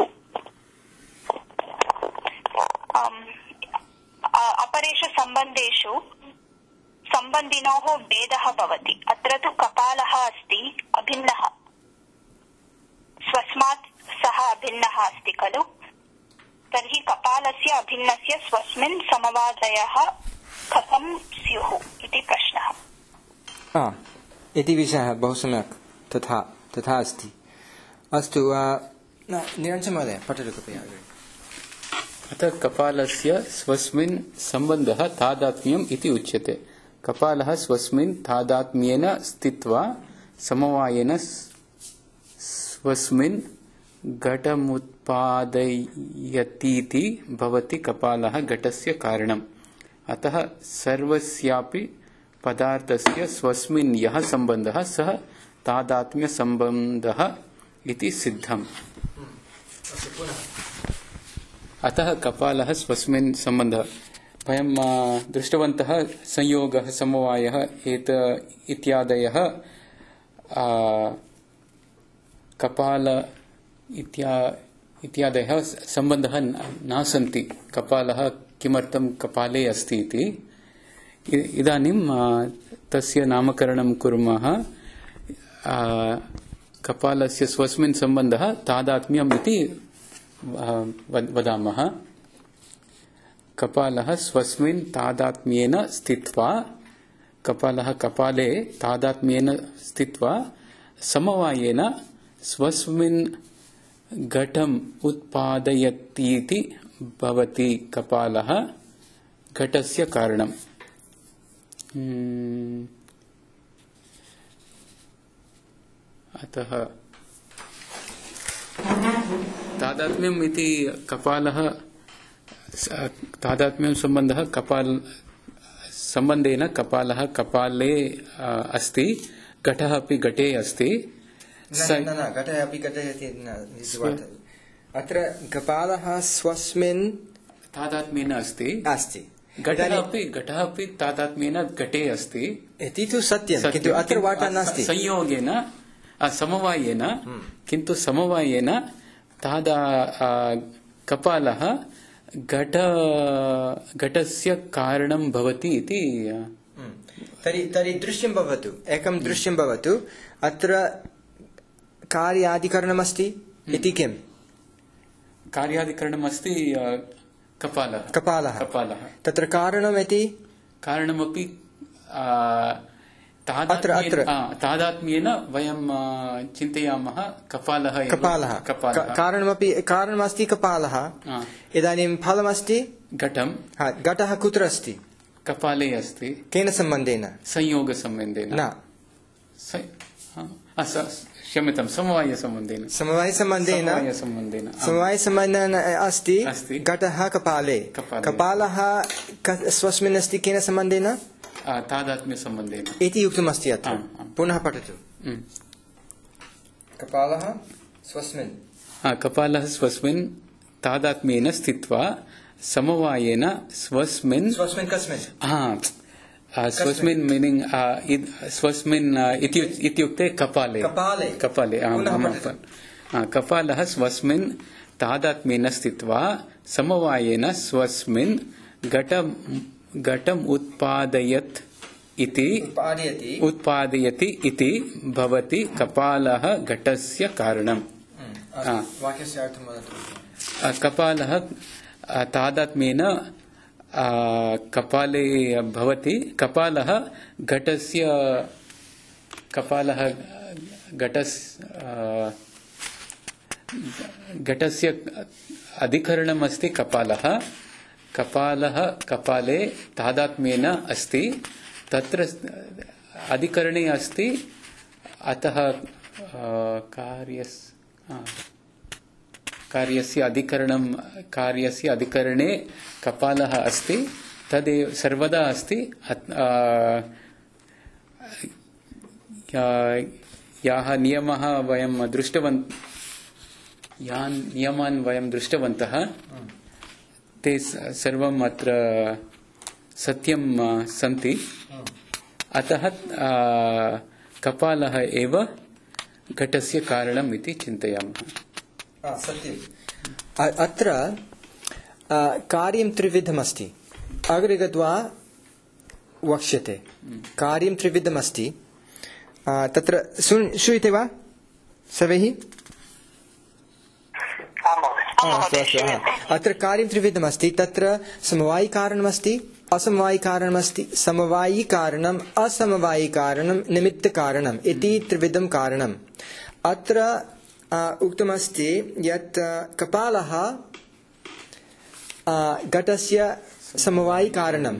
अपरेषु सम्बन्धेषु सम्बन्धिनोः भेदः भवति। अत्र तु कपालः अस्ति अभिन्नः, स्वस्मात् सः अभिन्नः अस्ति खलु। तर्हि कपालस्य अभिन्नस्य स्वस्मिन् समवादयः कथं स्युः इति प्रश्नः। इति विषयः बहु सम्यक् तथा तथा अस्ति। अस्तु निरञ्जन महोदय पठतु कृपया। अतः कपालस्य स्वस्मिन् सम्बन्धः तादात्म्यम् इति उच्यते। कपालः स्वस्मिन् तादात्म्येन स्थित्वा समवायेन स्वस्मिन् घटमुत्पादयतीति भवति कपालः घटस्य कारणम्। अतः सर्वस्यापि पदार्थस्य स्वस्मिन् यः सम्बन्धः सः तादात्म्यसम्बन्धः इति सिद्धम्। अतः कपालः स्वस्मिन् सम्बन्धः। वयं दृष्टवन्तः संयोगः समवायः एत इत्यादयः कपाल इत्या इत्यादयः सम्बन्धः न सन्ति। कपालः किमर्थं कपाले अस्ति इति इदानीं तस्य नामकरणं कुर्मः। कपालस्य स्वस्मिन् सम्बन्धः तादात्म्यम् इति वदामः। कपालः स्वस्मिन् तादात्म्येन स्थित्वा कपालः कपाले तादात्म्येन स्थित्वा समवायेन स्वस्मिन् घटम् उत्पादयतीति भवति कपालः घटस्य कारणम्। अतः तादात्म्यम् इति कपालः तादात्म्यं सम्बन्धः कपाल सम्बन्धेन कपालः कपाले अस्ति, घटः अपि घटे अस्ति। घटः अपि घटे अत्र कपालः स्वस्मिन् तादात्म्येन अस्ति अस्ति घटः अपि घटः अपि तादात्म्येन घटे अस्ति इति तु सत्यं, किन्तु अत्र वार्ता नास्ति। संयोगेन समवायेन किन्तु समवायेन तादा कपालः घट घटस्य कारणं भवति इति। तर्हि तर्हि दृश्यं भवतु, एकं दृश्यं भवतु। अत्र कार्याधिकरणमस्ति इति किम्? कार्याधिकरणमस्ति कपालः कपालः कपालः तत्र कारणम् इति कारणमपि तादात्म्येन वयं चिन्तयामः कपालः कपालः कारणमपि कारणमस्ति कपालः इदानीं फलमस्ति घटं घटः कुत्र अस्ति कपाले अस्ति केन सम्बन्धेन संयोगसम्बन्धेन न क्षम्यतां समवायसम्बन्धेन समवायसम्बन्धेन समवायसम्बन्धेन अस्ति घटः कपाले कपालः स्वस्मिन् अस्ति केन सम्बन्धेन तादात्म्यसम्बन्धेन इति उक्तमस्ति अत्र पुनः पठतु कपालः स्वस्मिन् कपालः स्वस्मिन् तादात्म्येन स्थित्वा समवायेन स्वस्मिन् स्वस्मिन् कस्मिन् स्वस्मिन् मीनिंग स्वस्मिन् इत्युक्ते कपाले कपाले कपाले कपालः स्वस्मिन् तादात्म्येन स्थित्वा समवायेन स्वस्मिन् घटं घटम् उत्पादयत् इति उत्पादयति इति भवति कपालः घटस्य कारणम् कपालः तादात्म्येन कपाले भवति कपालः घटस्य कपालः घटस्य घटस्य अधिकरणम् अस्ति कपालः कपालः कपाले तादात्म्येन अस्ति तत्र अधिकरणे अस्ति अतः कार्यस्य कार्यस्य अधिकरणं कार्यस्य अधिकरणे कपालः अस्ति तदेव सर्वदा अस्ति याः नियमः वयं दृष्टवन्तः यान् नियमान् वयं दृष्टवन्तः ते सर्वम् अत्र सत्यं सन्ति अतः कपालः एव घटस्य कारणम् इति चिन्तयामः सत्यम् अत्र कार्यं त्रिविधमस्ति अग्रे गत्वा वक्ष्यते कार्यं त्रिविधमस्ति तत्र श्रूयते वा सर्वैः अत्र कार्यं त्रिविधमस्ति तत्र समवायिकारणमस्ति असमवायिकारणमस्ति समवायिकारणम् असमवायिकारणं निमित्तकारणम् इति त्रिविधं कारणम् अत्र उक्तमस्ति यत् कपालः घटस्य समवायिकारणं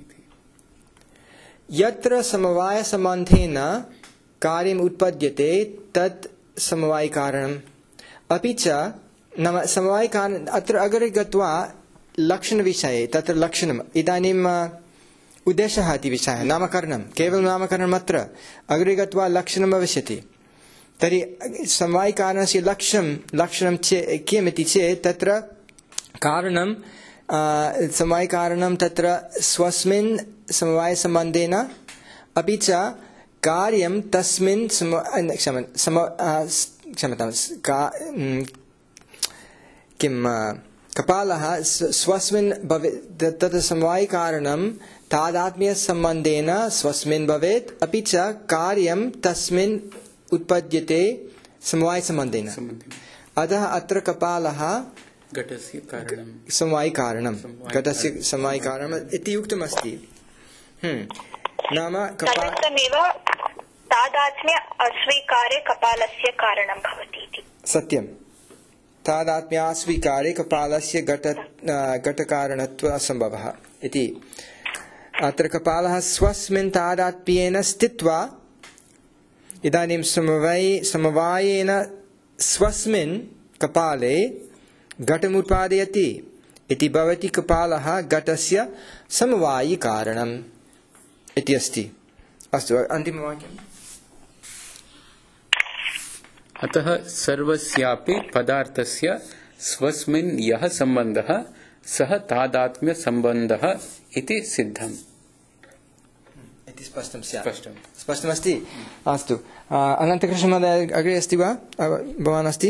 यत्र समवायसम्बन्धेन कार्यम् उत्पद्यते तत् समवायिकारणम् अपि च नाम समवायिकारणम् अत्र अग्रे गत्वा लक्षणविषये तत्र लक्षणम् इदानीम् उद्देशः इति विषयः नामकरणं केवलं नामकरणम् अत्र अग्रे गत्वा लक्षणं भविष्यति तर्हि समवायिकारणस्य लक्ष्यं लक्षणं चेत् किमिति चेत् तत्र कारणं समवायिकारणं तत्र स्वस्मिन् समवायसम्बन्धेन अपि च कार्यं तस्मिन् क्षम्यतां किं कपालः स्वस्मिन् भवेत् तत् समवायिकारणं तादात्म्यसम्बन्धेन स्वस्मिन् भवेत् अपि च कार्यं तस्मिन् उत्पद्यते समवायसम्बन्धेन अतः अत्र कपालः घटस्य कारणं समवायिकारणं घटस्य समवायिकारणम् इति उक्तमस्ति नाम तदर्थमेव तादात्म्य अस्वीकारे कपालस्य कारणं भवति इति सत्यं तादात्म्यास्वीकारे कपालस्य घट घटकारणत्व असम्भवः इति अत्र कपालः स्वस्मिन् तादात्म्येन स्थित्वा इदानीं समवाय समवायेन स्वस्मिन् कपाले घटम् उत्पादयति इति भवति कपालः घटस्य समवायिकारणम् इति अस्ति अस्तु अन्तिमवाक्यम् अतः सर्वस्यापि पदार्थस्य स्वस्मिन् यः सम्बन्धः सः तादात्म्यसम्बन्धः इति सिद्धम् इति स्पष्टं स्यात् स्पष्टमस्ति अस्तु अनन्तकृष्णमहोदय अग्रे अस्ति वा भवान् अस्ति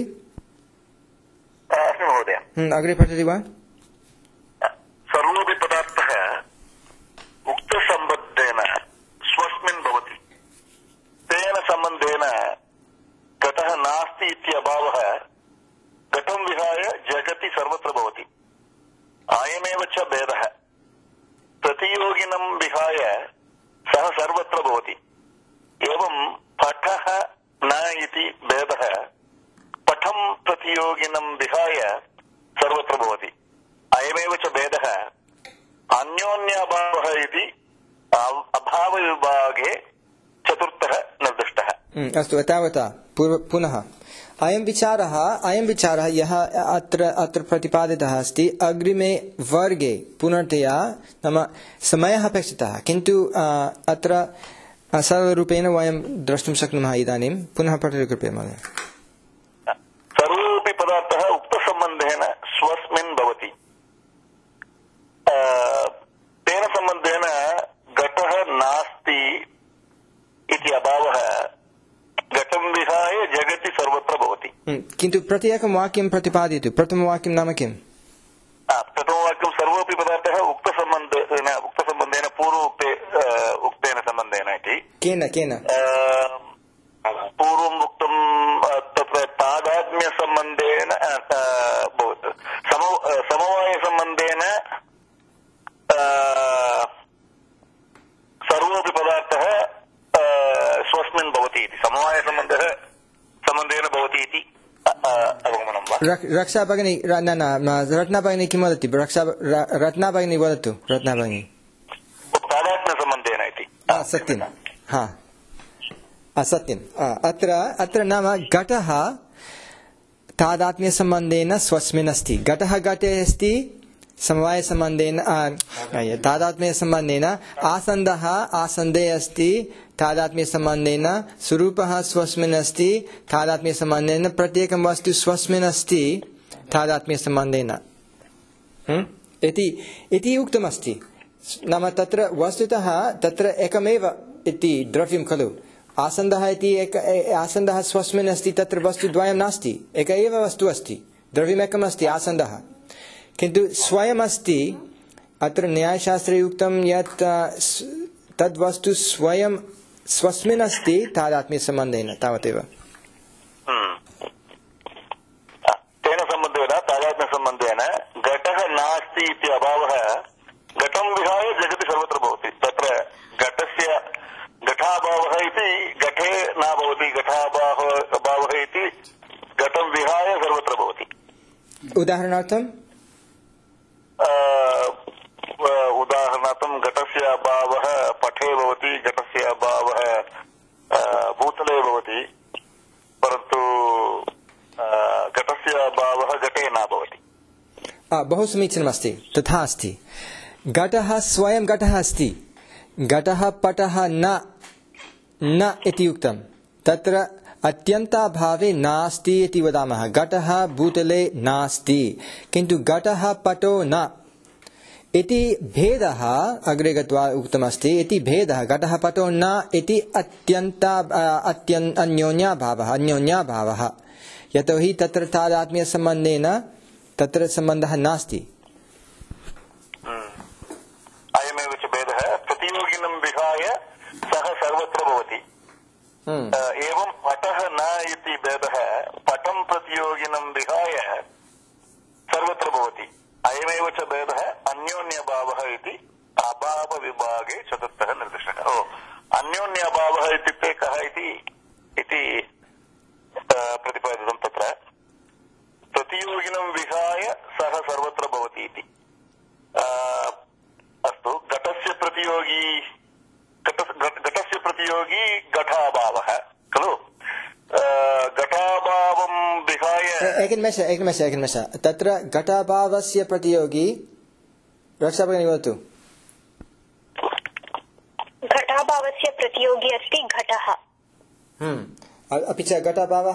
अग्रे पठति वा सर्वोऽपि पदार्थः उक्तसम्बन्धेन स्वस्मिन् भवति तेन सम्बन्धेन घटः नास्ति इत्यभावः घटं विहाय जगति सर्वत्र भवति अयमेव च भेदः प्रतियोगिनं विहाय सः सर्वत्र भवति एवं पठः न इति भेदः पठं प्रतियोगिनं विहाय सर्वत्र भवति। अयमेव च भेदः अन्योन्याभावः इति अभावविभागे चतुर्थः निर्दिष्टः। अस्तु, तावता पुनः अयं विचारः अयं विचारः यः अत्र अत्र प्रतिपादितः अस्ति अग्रिमे वर्गे पुनर्तया नाम समयः अपेक्षितः, किन्तु अत्र सरलरूपेण वयं द्रष्टुं शक्नुमः। इदानीं पुनः पठतु कृपया महोदय। सर्वोऽपि पदार्थः उक्तसम्बन्धेन स्वस्मिन् भवति। तेन सम्बन्धेन घटः नास्ति इति अभावः घटं विहाय जगति सर्वत्र भवति। किन्तु प्रत्येकं वाक्यं प्रतिपादयतु। प्रथमवाक्यं नाम किम्? प्रथमवाक्यं सर्वोऽपि पदार्थः उक्तसम्बन्धेन उक्तसम्बन्धेन पूर्व उक्ते उक्तेन सम्बन्धेन इति। केन केन पूर्वम् उक्तं तत्र तादात्म्यसम्बन्धेन समवायसम्बन्धेन सर्वोऽपि पदार्थः स्वस्मिन् भवति इति। समवायसम्बन्धः सम्बन्धेन भवति इति अवगमनं वा? रक्षा भगिनी न न रत्ना भगिनी किं वदति? रक्षा रत्ना भगिनी वदतु। रत्ना भगिनी तादात्म्यसम्बन्धेन इति। सत्यं, हा सत्यम्। अत्र अत्र नाम घटः तादात्म्यसम्बन्धेन स्वस्मिन् अस्ति। घटः घटे अस्ति समवायसम्बन्धेन तादात्म्यसम्बन्धेन। आसन्दः आसन्दे अस्ति तादात्म्यसम्बन्धेन। स्वरूपः स्वस्मिन् अस्ति तादात्म्यसम्बन्धेन। प्रत्येकं वस्तु स्वस्मिन् अस्ति तादात्म्यसम्बन्धेन इति इति उक्तमस्ति। नाम तत्र वस्तुतः तत्र एकमेव इति द्रव्यं खलु। आसन्दः इति एक आसन्दः स्वस्मिन् अस्ति, तत्र वस्तुद्वयं नास्ति, एक एव वस्तु अस्ति, द्रव्यमेकम् अस्ति आसन्दः, किन्तु स्वयमस्ति। अत्र न्यायशास्त्रे उक्तं यत् तद्वस्तु स्वयं स्वस्मिन् अस्ति तादात्म्यसम्बन्धेन, तावदेव। तेन सम्बन्धेन तादात्म्यसम्बन्धेन घटः नास्ति इति अभावः घटं विहाय जगति सर्वत्र भवति। तत्र घटस्य घटाभावः इति घटे न भवति, घटाभावः इति घटं विहाय सर्वत्र भवति। उदाहरणार्थम् उदाहरणार्थं घटस्य अभावः पटे भवति, घटस्य अभावः भूतले भवति, परन्तु घटस्य अभावः घटे न भवति। बहु समीचीनमस्ति। तथा अस्ति। घटः स्वयं घटः अस्ति, घटः पटः न न इति उक्तं। तत्र अत्यन्ताभावे नास्ति इति वदामः। घटः भूतले नास्ति, किन्तु घटः पटो न इति भेदः अग्रे गत्वा उक्तमस्ति। इति भेदः घटः पटो न इति अत्यन्ता अत्यन् अन्योन्याभावः अन्योन्याभावः यतोहि तत्र तादात्म्यसम्बन्धेन तत्र सम्बन्धः नास्ति। अयमेव च भेदः प्रतियोगिनं विहाय सः सर्वत्र भवति। एवं पटः न इति भेदः पटं प्रतियोगिनं विहाय सर्वत्र भवति। अयमेव च भेदः अन्योन्यभावः इति अभावविभागे चतुर्थः निर्दिष्टः। ओ अन्योन्यभावः इत्युक्ते कः इति इति प्रतिपादितं। तत्र प्रतियोगिनं विहाय सः सर्वत्र भवति इति। अस्तु, घटस्य प्रतियोगी घटस्य प्रतियोगी घटाभावः खलु। घटाभावं विहाय एकनिमेष एकनिमेष एकनिमेष तत्र घटाभावस्य प्रतियोगी रक्षा भगिनी वदतु। घटाभावस्य प्रतियोगी अस्ति घटः। अपि च घटाभावः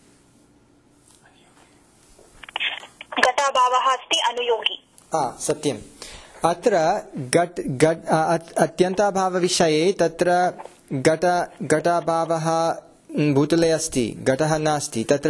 घटाभावः अस्ति अनुयोगी। सत्यम्। अत्र घट घट अत्यन्ताभावविषये तत्र घट घटाभावः भूतले अस्ति, घटः नास्ति। तत्र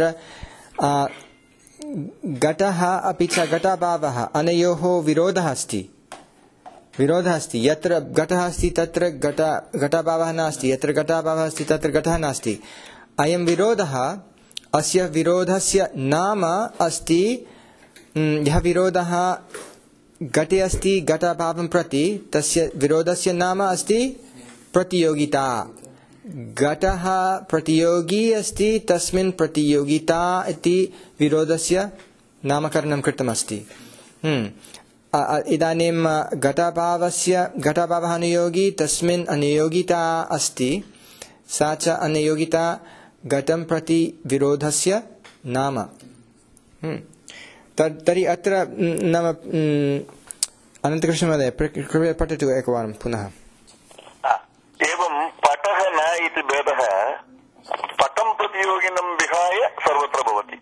घटः अपि च घटाभावः अनयोः विरोधः अस्ति विरोधः अस्ति। यत्र घटः अस्ति तत्र घट घटाभावः नास्ति, यत्र घटाभावः अस्ति तत्र घटः नास्ति। अयं विरोधः, अस्य विरोधस्य नाम अस्ति, यः विरोधः घटे अस्ति घटाभावं प्रति, तस्य विरोधस्य नाम अस्ति प्रतियोगिता। घटः प्रतियोगी अस्ति तस्मिन् प्रतियोगिता इति विरोधस्य नामकरणं कृतमस्ति। इदानीं घटाभावस्य घटाभावः अनुयोगी तस्मिन् अनुयोगिता अस्ति, सा च अनुयोगिता घटं प्रति विरोधस्य नाम। तर्हि अत्र नाम अनन्तकृष्णमहोदय कृपया पठतु एकवारं पुनः। एवं पटः न इति भेदः पटं प्रतियोगिनं विहाय सर्वत्र भवति।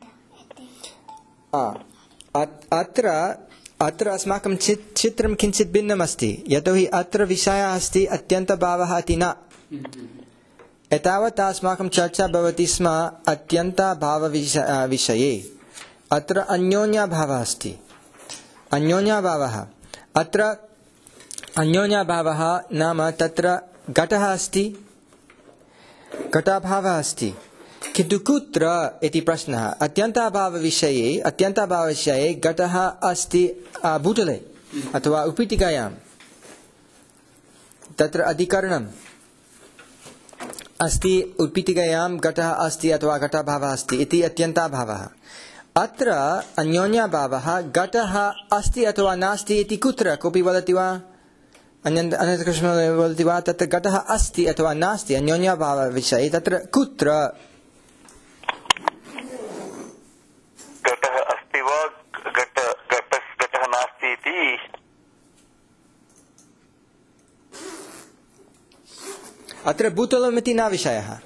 अत्र अत्र अस्माकं चित्रं किञ्चित् भिन्नमस्ति, यतोहि अत्र विषयः अस्ति अत्यन्तभावः इति न। एतावता अस्माकं चर्चा भवति स्म अत्यन्तभावविषये। अत्र अन्योन्यभावः अस्ति। अन्योन्यभावः अत्र अन्योन्यभावः नाम तत्र घटः अस्ति, घटाभावः अस्ति, किन्तु कुत्र इति प्रश्नः। अत्यन्ताभावविषये अत्यन्ताभावविषये घटः अस्ति भूतले अथवा उपीठिकायां, तत्र अधिकरणम् अस्ति, उपीठिकायां घटः अस्ति अथवा घटाभावः अस्ति इति अत्यन्ताभावः। अत्र अन्योन्यभावः घटः अस्ति अथवा नास्ति इति कुत्र कोऽपि वदति वा? अनन्तकृष्णमहोदय वदति वा? तत्र घटः अस्ति अथवा नास्ति अन्योन्यभावविषये तत्र कुत्र? घटः अस्ति वा घट घटः नास्ति इति अत्र भूतलमिति न विषयः।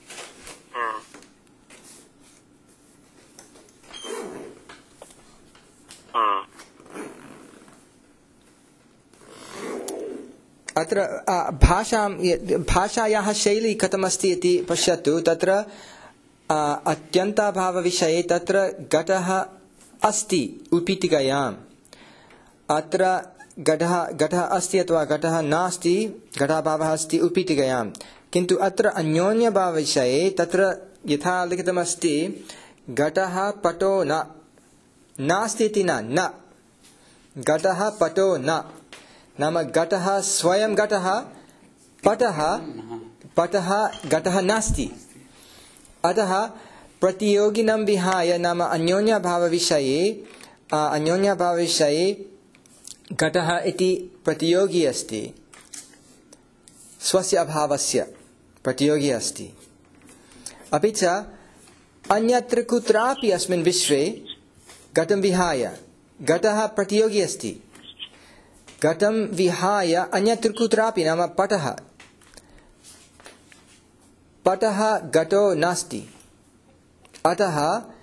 अत्र भाषां भाषायाः शैली कथमस्ति इति पश्यतु। तत्र अत्यन्ताभावविषये तत्र घटः अस्ति उपीठिकायाम्, अत्र घटः घटः अस्ति अथवा घटः नास्ति, घटाभावः अस्ति उपीठिकायां। किन्तु अत्र अन्योन्यभावविषये तत्र यथा लिखितमस्ति घटः पटो न, नास्ति इति न, न घटः पटो न, नाम घटः स्वयं घटः, पटः पटः घटः नास्ति। अतः प्रतियोगिनं विहाय नाम अन्योन्यभावविषये अन्योन्यभावविषये घटः इति प्रतियोगी अस्ति, स्वस्य अभावस्य प्रतियोगी अस्ति। अपि च अन्यत्र कुत्रापि अस्मिन् विश्वे घटं विहाय घटः प्रतियोगी अस्ति। घटं विहाय अन्यत्र कुत्रापि नाम पटः पटः घटो नास्ति। अतः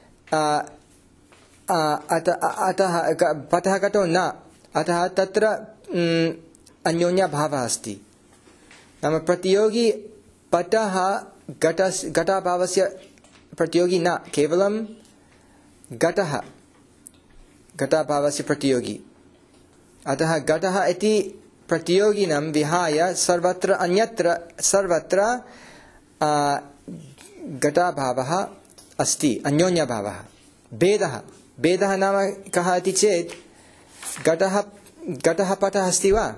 अतः पटः घटो न, अतः तत्र अन्योन्यभावः अस्ति। नाम प्रतियोगी पटः घट घटाभावस्य प्रतियोगी न, केवलं घटः घटाभावस्य प्रतियोगी। अतः घटः इति प्रतियोगिनं विहाय सर्वत्र अन्यत्र सर्वत्र घटाभावः अस्ति, अन्योन्यभावः। भेदः भेदः नाम कः इति चेत् घटः घटः पटः अस्ति वा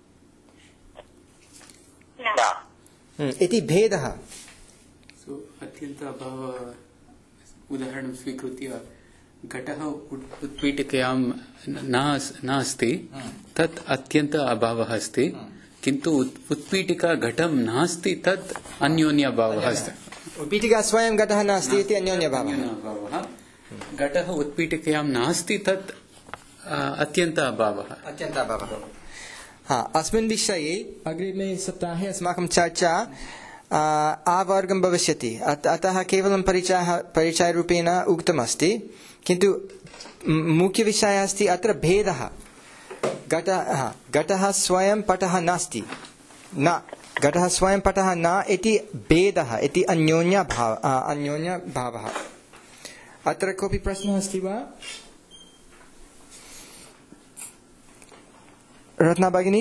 इति भेदः। अत्यन्ताभाव उदाहरणं स्वीकृत्य घटः उत्पीठिकायां नास्ति, तत् अत्यन्त अभावः अस्ति, किन्तु उत्पीठिका घटं नास्ति, तत् अन्योन्यभावः अस्ति। उत्पीठिका स्वयं घटः नास्ति इति अन्योन्यभावः। घटः उत्पीठिकायां नास्ति, तत् अत्यन्त अभावः अत्यन्ताभावः। हा, अस्मिन् विषये अग्रिमे सप्ताहे अस्माकं चर्चा आवर्गं भविष्यति। अतः केवलं परिचयः परिचयरूपेण उक्तमस्ति, किन्तु मुख्यविषयः अस्ति अत्र भेदः। घटः घटः स्वयं पटः नास्ति, न घटः स्वयं पटः न इति भेदः इति अन्योन्यभाव अन्योन्यभावः। अत्र कोऽपि प्रश्नः अस्ति वा? रत्ना भगिनी?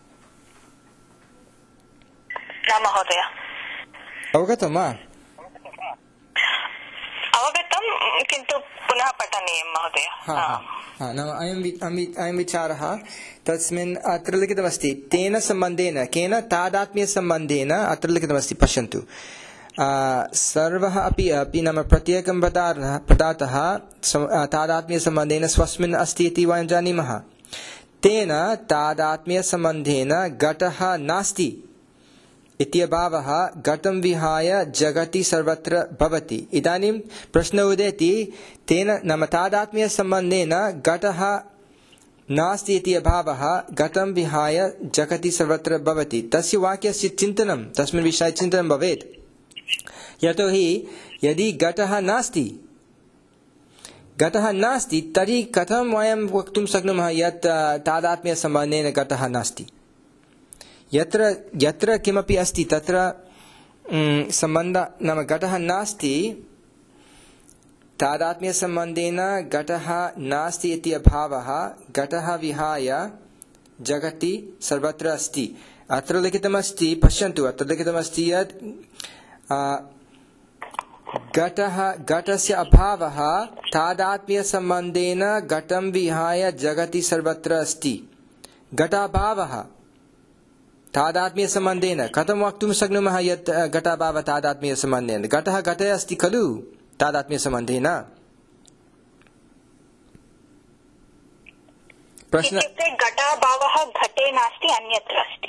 न महोदय। अवगतं वा? अवगतं, किन्तु तु पुनः पठनीयं महोदय। नाम अयं अयं विचारः तस्मिन् अत्र लिखितमस्ति तेन सम्बन्धेन केन तादात्म्यसम्बन्धेन अत्र लिखितमस्ति पश्यन्तु सर्वः अपि अपि नाम प्रत्येकं पदार्थः पदार्थः तादात्म्यसम्बन्धेन स्वस्मिन् अस्ति इति वयं जानीमः। तेन तादात्म्यसम्बन्धेन घटः नास्ति इति अभावः घटं विहाय जगति सर्वत्र भवति। इदानीं प्रश्नः उदेति तेन नाम तादात्म्यसम्बन्धेन घटः नास्ति इति अभावः घटं विहाय जगति सर्वत्र भवति। तस्य वाक्यस्य चिन्तनं तस्मिन् विषये चिन्तनं भवेत्। यतोहि यदि घटः नास्ति घटः नास्ति तर्हि कथं वयं वक्तुं शक्नुमः यत् तादात्म्यसम्बन्धेन घटः नास्ति। यत्र यत्र किमपि अस्ति तत्र सम्बन्धः नाम घटः नास्ति तादात्म्यसम्बन्धेन घटः नास्ति इति अभावः घटः विहाय जगति सर्वत्र अस्ति। अत्र लिखितमस्ति पश्यन्तु अत्र लिखितमस्ति यत् घटः घटस्य अभावः तादात्म्यसम्बन्धेन घटं विहाय जगति सर्वत्र अस्ति। घटाभावः तादात्म्यसम्बन्धेन कथं वक्तुं शक्नुमः यत् घटाभावः तादात्म्यसम्बन्धेन घटः घटे अस्ति खलु तादात्म्यसम्बन्धेन। प्रश्न घटाभावः घटे नास्ति अन्यत्र अस्ति।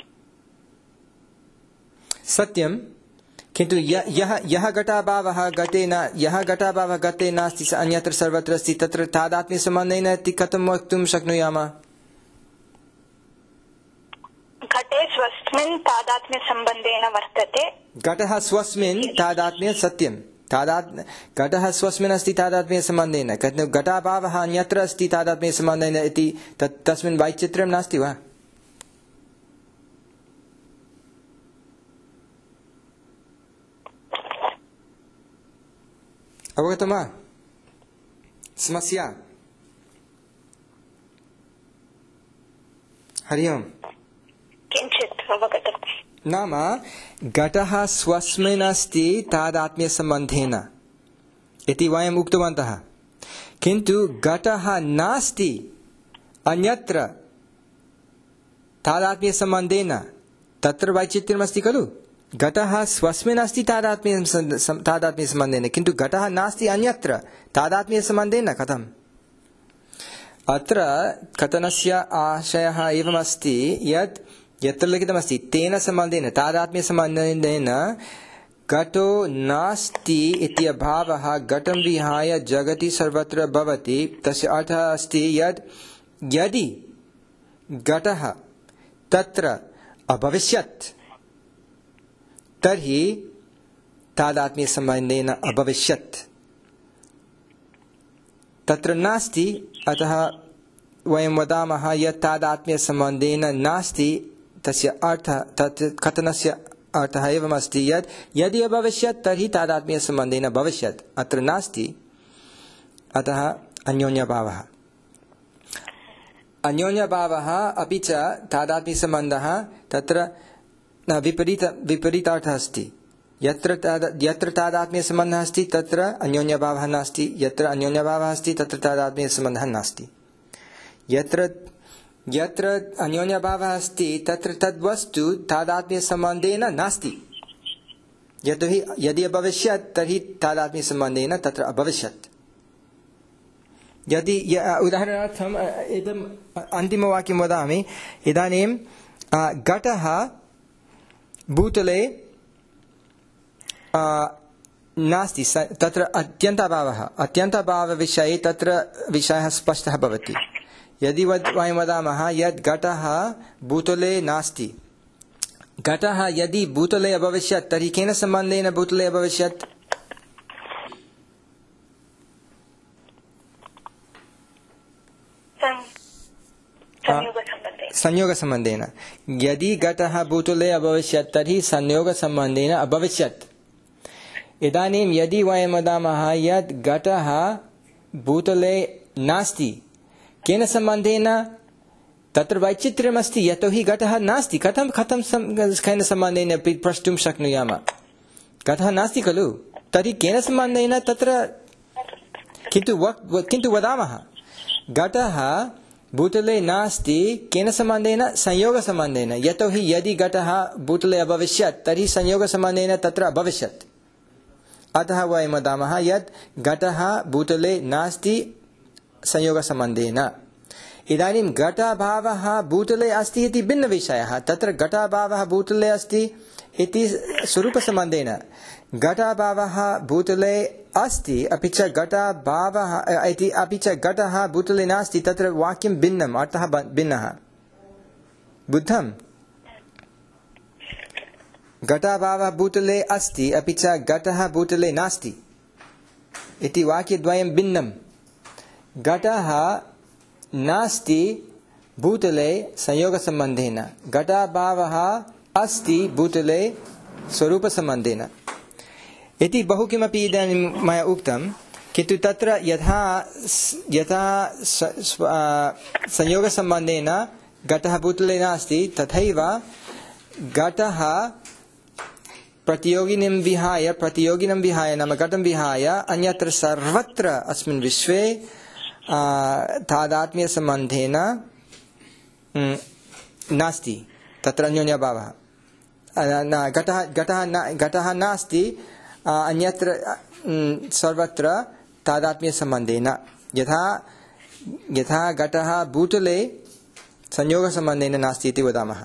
सत्यं किन्तु यः यः घटाभावः घटे न यः घटाभावः घटे नास्ति अन्यत्र सर्वत्र अस्ति तत्र तादात्म्यसम्बन्धेन इति कथं वक्तुं शक्नुयामः। घटे स्वस्मिन् तादात्म्यसम्बन्धेन वर्तते। घटः स्वस्मिन् तादात्म्य सत्यं तादात्म्य घटः स्वस्मिन् अस्ति तादात्म्यसम्बन्धेन घटाभावः अन्यत्र अस्ति तादात्म्यसम्बन्धेन इति तस्मिन् वैचित्र्यं नास्ति वा। अवगतं वा समस्या। हरि ओम्। किञ्चित् अवगतं। नाम घटः स्वस्मिन् अस्ति तादात्म्यसम्बन्धेन इति वयम् उक्तवन्तः किन्तु घटः नास्ति अन्यत्र तादात्म्यसम्बन्धेन तत्र वैचित्र्यमस्ति खलु। घटः स्वस्मिन् अस्ति तादात्म्य तादात्म्यसम्बन्धेन किन्तु घटः नास्ति अन्यत्र तादात्म्यसम्बन्धेन कथम्। अत्र कथनस्य आशयः एवमस्ति यत् यत्र लिखितमस्ति तेन सम्बन्धेन तादात्म्यसम्बन्धेन घटो नास्ति इति अभावः घटं विहाय जगति सर्वत्र भवति। तस्य अर्थः अस्ति यत् यदि घटः तत्र अभविष्यत् तर्हि तादात्म्यसम्बन्धेन अभविष्यत्। तत्र नास्ति अतः वयं वदामः यत् तादात्म्यसम्बन्धेन नास्ति। तस्य अर्थः तत् कथनस्य अर्थः एवमस्ति यत् यदि अभविष्यत् तर्हि तादात्म्यसम्बन्धेन भविष्यत्। अत्र नास्ति अतः अन्योन्यभावः अन्योन्यभावः अपि च तादात्म्यसम्बन्धः तत्र विपरीत विपरीतार्थः अस्ति। यत्र यत्र तादात्म्यसम्बन्धः अस्ति तत्र अन्योन्यभावः नास्ति। यत्र अन्योन्यभावः अस्ति तत्र तादात्म्यसम्बन्धः नास्ति। यत्र यत्र अन्योन्यभावः अस्ति तत्र तद्वस्तु तादात्म्यसम्बन्धेन नास्ति। यतोहि यदि अभविष्यत् तर्हि तादात्म्यसम्बन्धेन तत्र अभविष्यत्। यदि उदाहरणार्थम् इदम् अन्तिमवाक्यं वदामि। इदानीं घटः भूतले नास्ति तत्र अत्यन्ताभावः अत्यन्ताभावविषये तत्र विषयः स्पष्टः भवति। यदि वयं वदामः यत् घटः भूतले नास्ति घटः यदि भूतले अभविष्यत् तर्हि केन सम्बन्धेन भूतले अभविष्यत्। संयोगसम्बन्धेन। यदि घटः भूतले अभविष्यत् तर्हि संयोगसम्बन्धेन अभविष्यत्। इदानीं यदि वयं वदामः यत् घटः भूतले नास्ति केन सम्बन्धेन तत्र वैचित्र्यमस्ति। यतोहि घटः नास्ति कथं कथं केन सम्बन्धेन प्रष्टुं शक्नुयामः। घटः नास्ति खलु तर्हि केन सम्बन्धेन तत्र किन्तु किन्तु वदामः घटः भूतले नास्ति केन सम्बन्धेन संयोगसम्बन्धेन यतोहि यदि घटः भूतले अभविष्यत् तर्हि संयोगसम्बन्धेन तत्र अभविष्यत् अतः वयं वदामः यत् घटः भूतले नास्ति संयोगसम्बन्धेन इदानीं घटाभावः भूतले अस्ति इति भिन्नविषयः तत्र घटाभावः भूतले अस्ति इति स्वरूपसम्बन्धेन घटाभावः भूतले अस्ति अपि च घटाभावः इति अपि च घटः भूतले नास्ति तत्र वाक्यं भिन्नम् अर्थः भिन्नः बुद्धं घटाभावः भूतले अस्ति अपि च घटः भूतले नास्ति इति वाक्यद्वयं भिन्नं घटः नास्ति भूतले संयोगसम्बन्धेन घटाभावः अस्ति भूतले स्वरूपसम्बन्धेन इति बहु किमपि इदानीं मया उक्तं किन्तु तत्र यथा यथा संयोगसम्बन्धेन घटः भूतले नास्ति तथैव घटः प्रतियोगिनं विहाय प्रतियोगिनं विहाय नाम घटं विहाय अन्यत्र सर्वत्र अस्मिन् विश्वे तादात्म्यसम्बन्धेन नास्ति तत्र अन्योन्यभावः घटः घटः घटः नास्ति अन्यत्र सर्वत्र तादात्म्यसम्बन्धेन यथा यथा घटः भूतले संयोगसम्बन्धेन नास्ति इति वदामः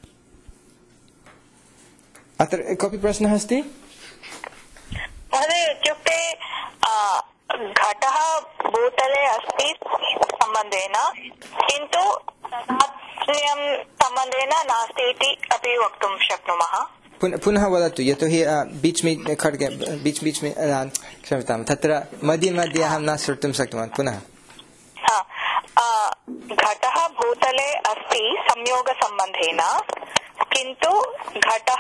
अत्र कोऽपि प्रश्नः अस्ति महोदय इत्युक्ते घटः भूतले अस्ति सम्बन्धेन किन्तु तादात्म्यं सम्बन्धेन नास्ति इति अपि वक्तुं शक्नुमः पुनः वदतु यतोहि बीच में खड्गे बीच बीच में क्षम्यतां तत्र मध्ये मध्ये अहं न श्रोतुं शक्तवान् पुनः घटः भूतले अस्ति संयोगसम्बन्धेन किन्तु घटः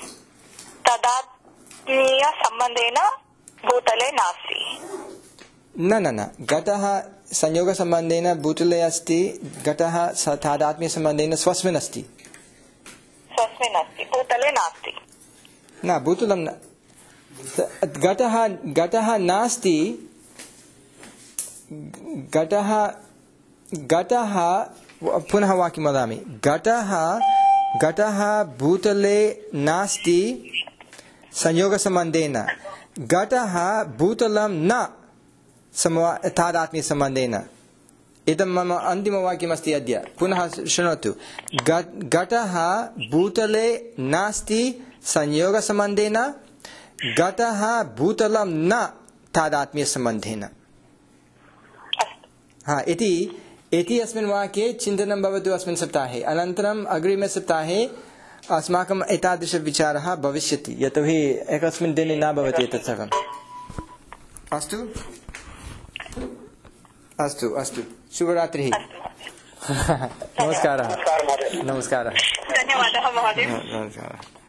तादात्म्यसम्बन्धेन भूतले नास्ति न न न घटः संयोगसम्बन्धेन भूतले अस्ति घटः तादात्म्यसम्बन्धेन स्वस्मिन् अस्ति स्वस्मिन् अस्ति भूतले नास्ति न भूतलं न घटः घटः नास्ति घटः घटः पुनः वाक्यं वदामि घटः घटः भूतले नास्ति संयोगसम्बन्धेन घटः भूतलं न तादात्म्यसम्बन्धेन इदं मम अन्तिमवाक्यमस्ति अद्य पुनः शृणोतु घटः भूतले नास्ति संयोगसम्बन्धेन घटः भूतलं न तादात्म्यसम्बन्धेन हा इति इति अस्मिन् वाक्ये चिन्तनं भवतु अस्मिन् सप्ताहे अनन्तरम् अग्रिमे सप्ताहे अस्माकम् एतादृशविचारः भविष्यति यतोहि एकस्मिन् दिने न भवति एतत् सर्वम् अस्तु अस्तु अस्तु शुभरात्रिः नमस्कारः नमस्कारः धन्यवादः महोदय नमस्कारः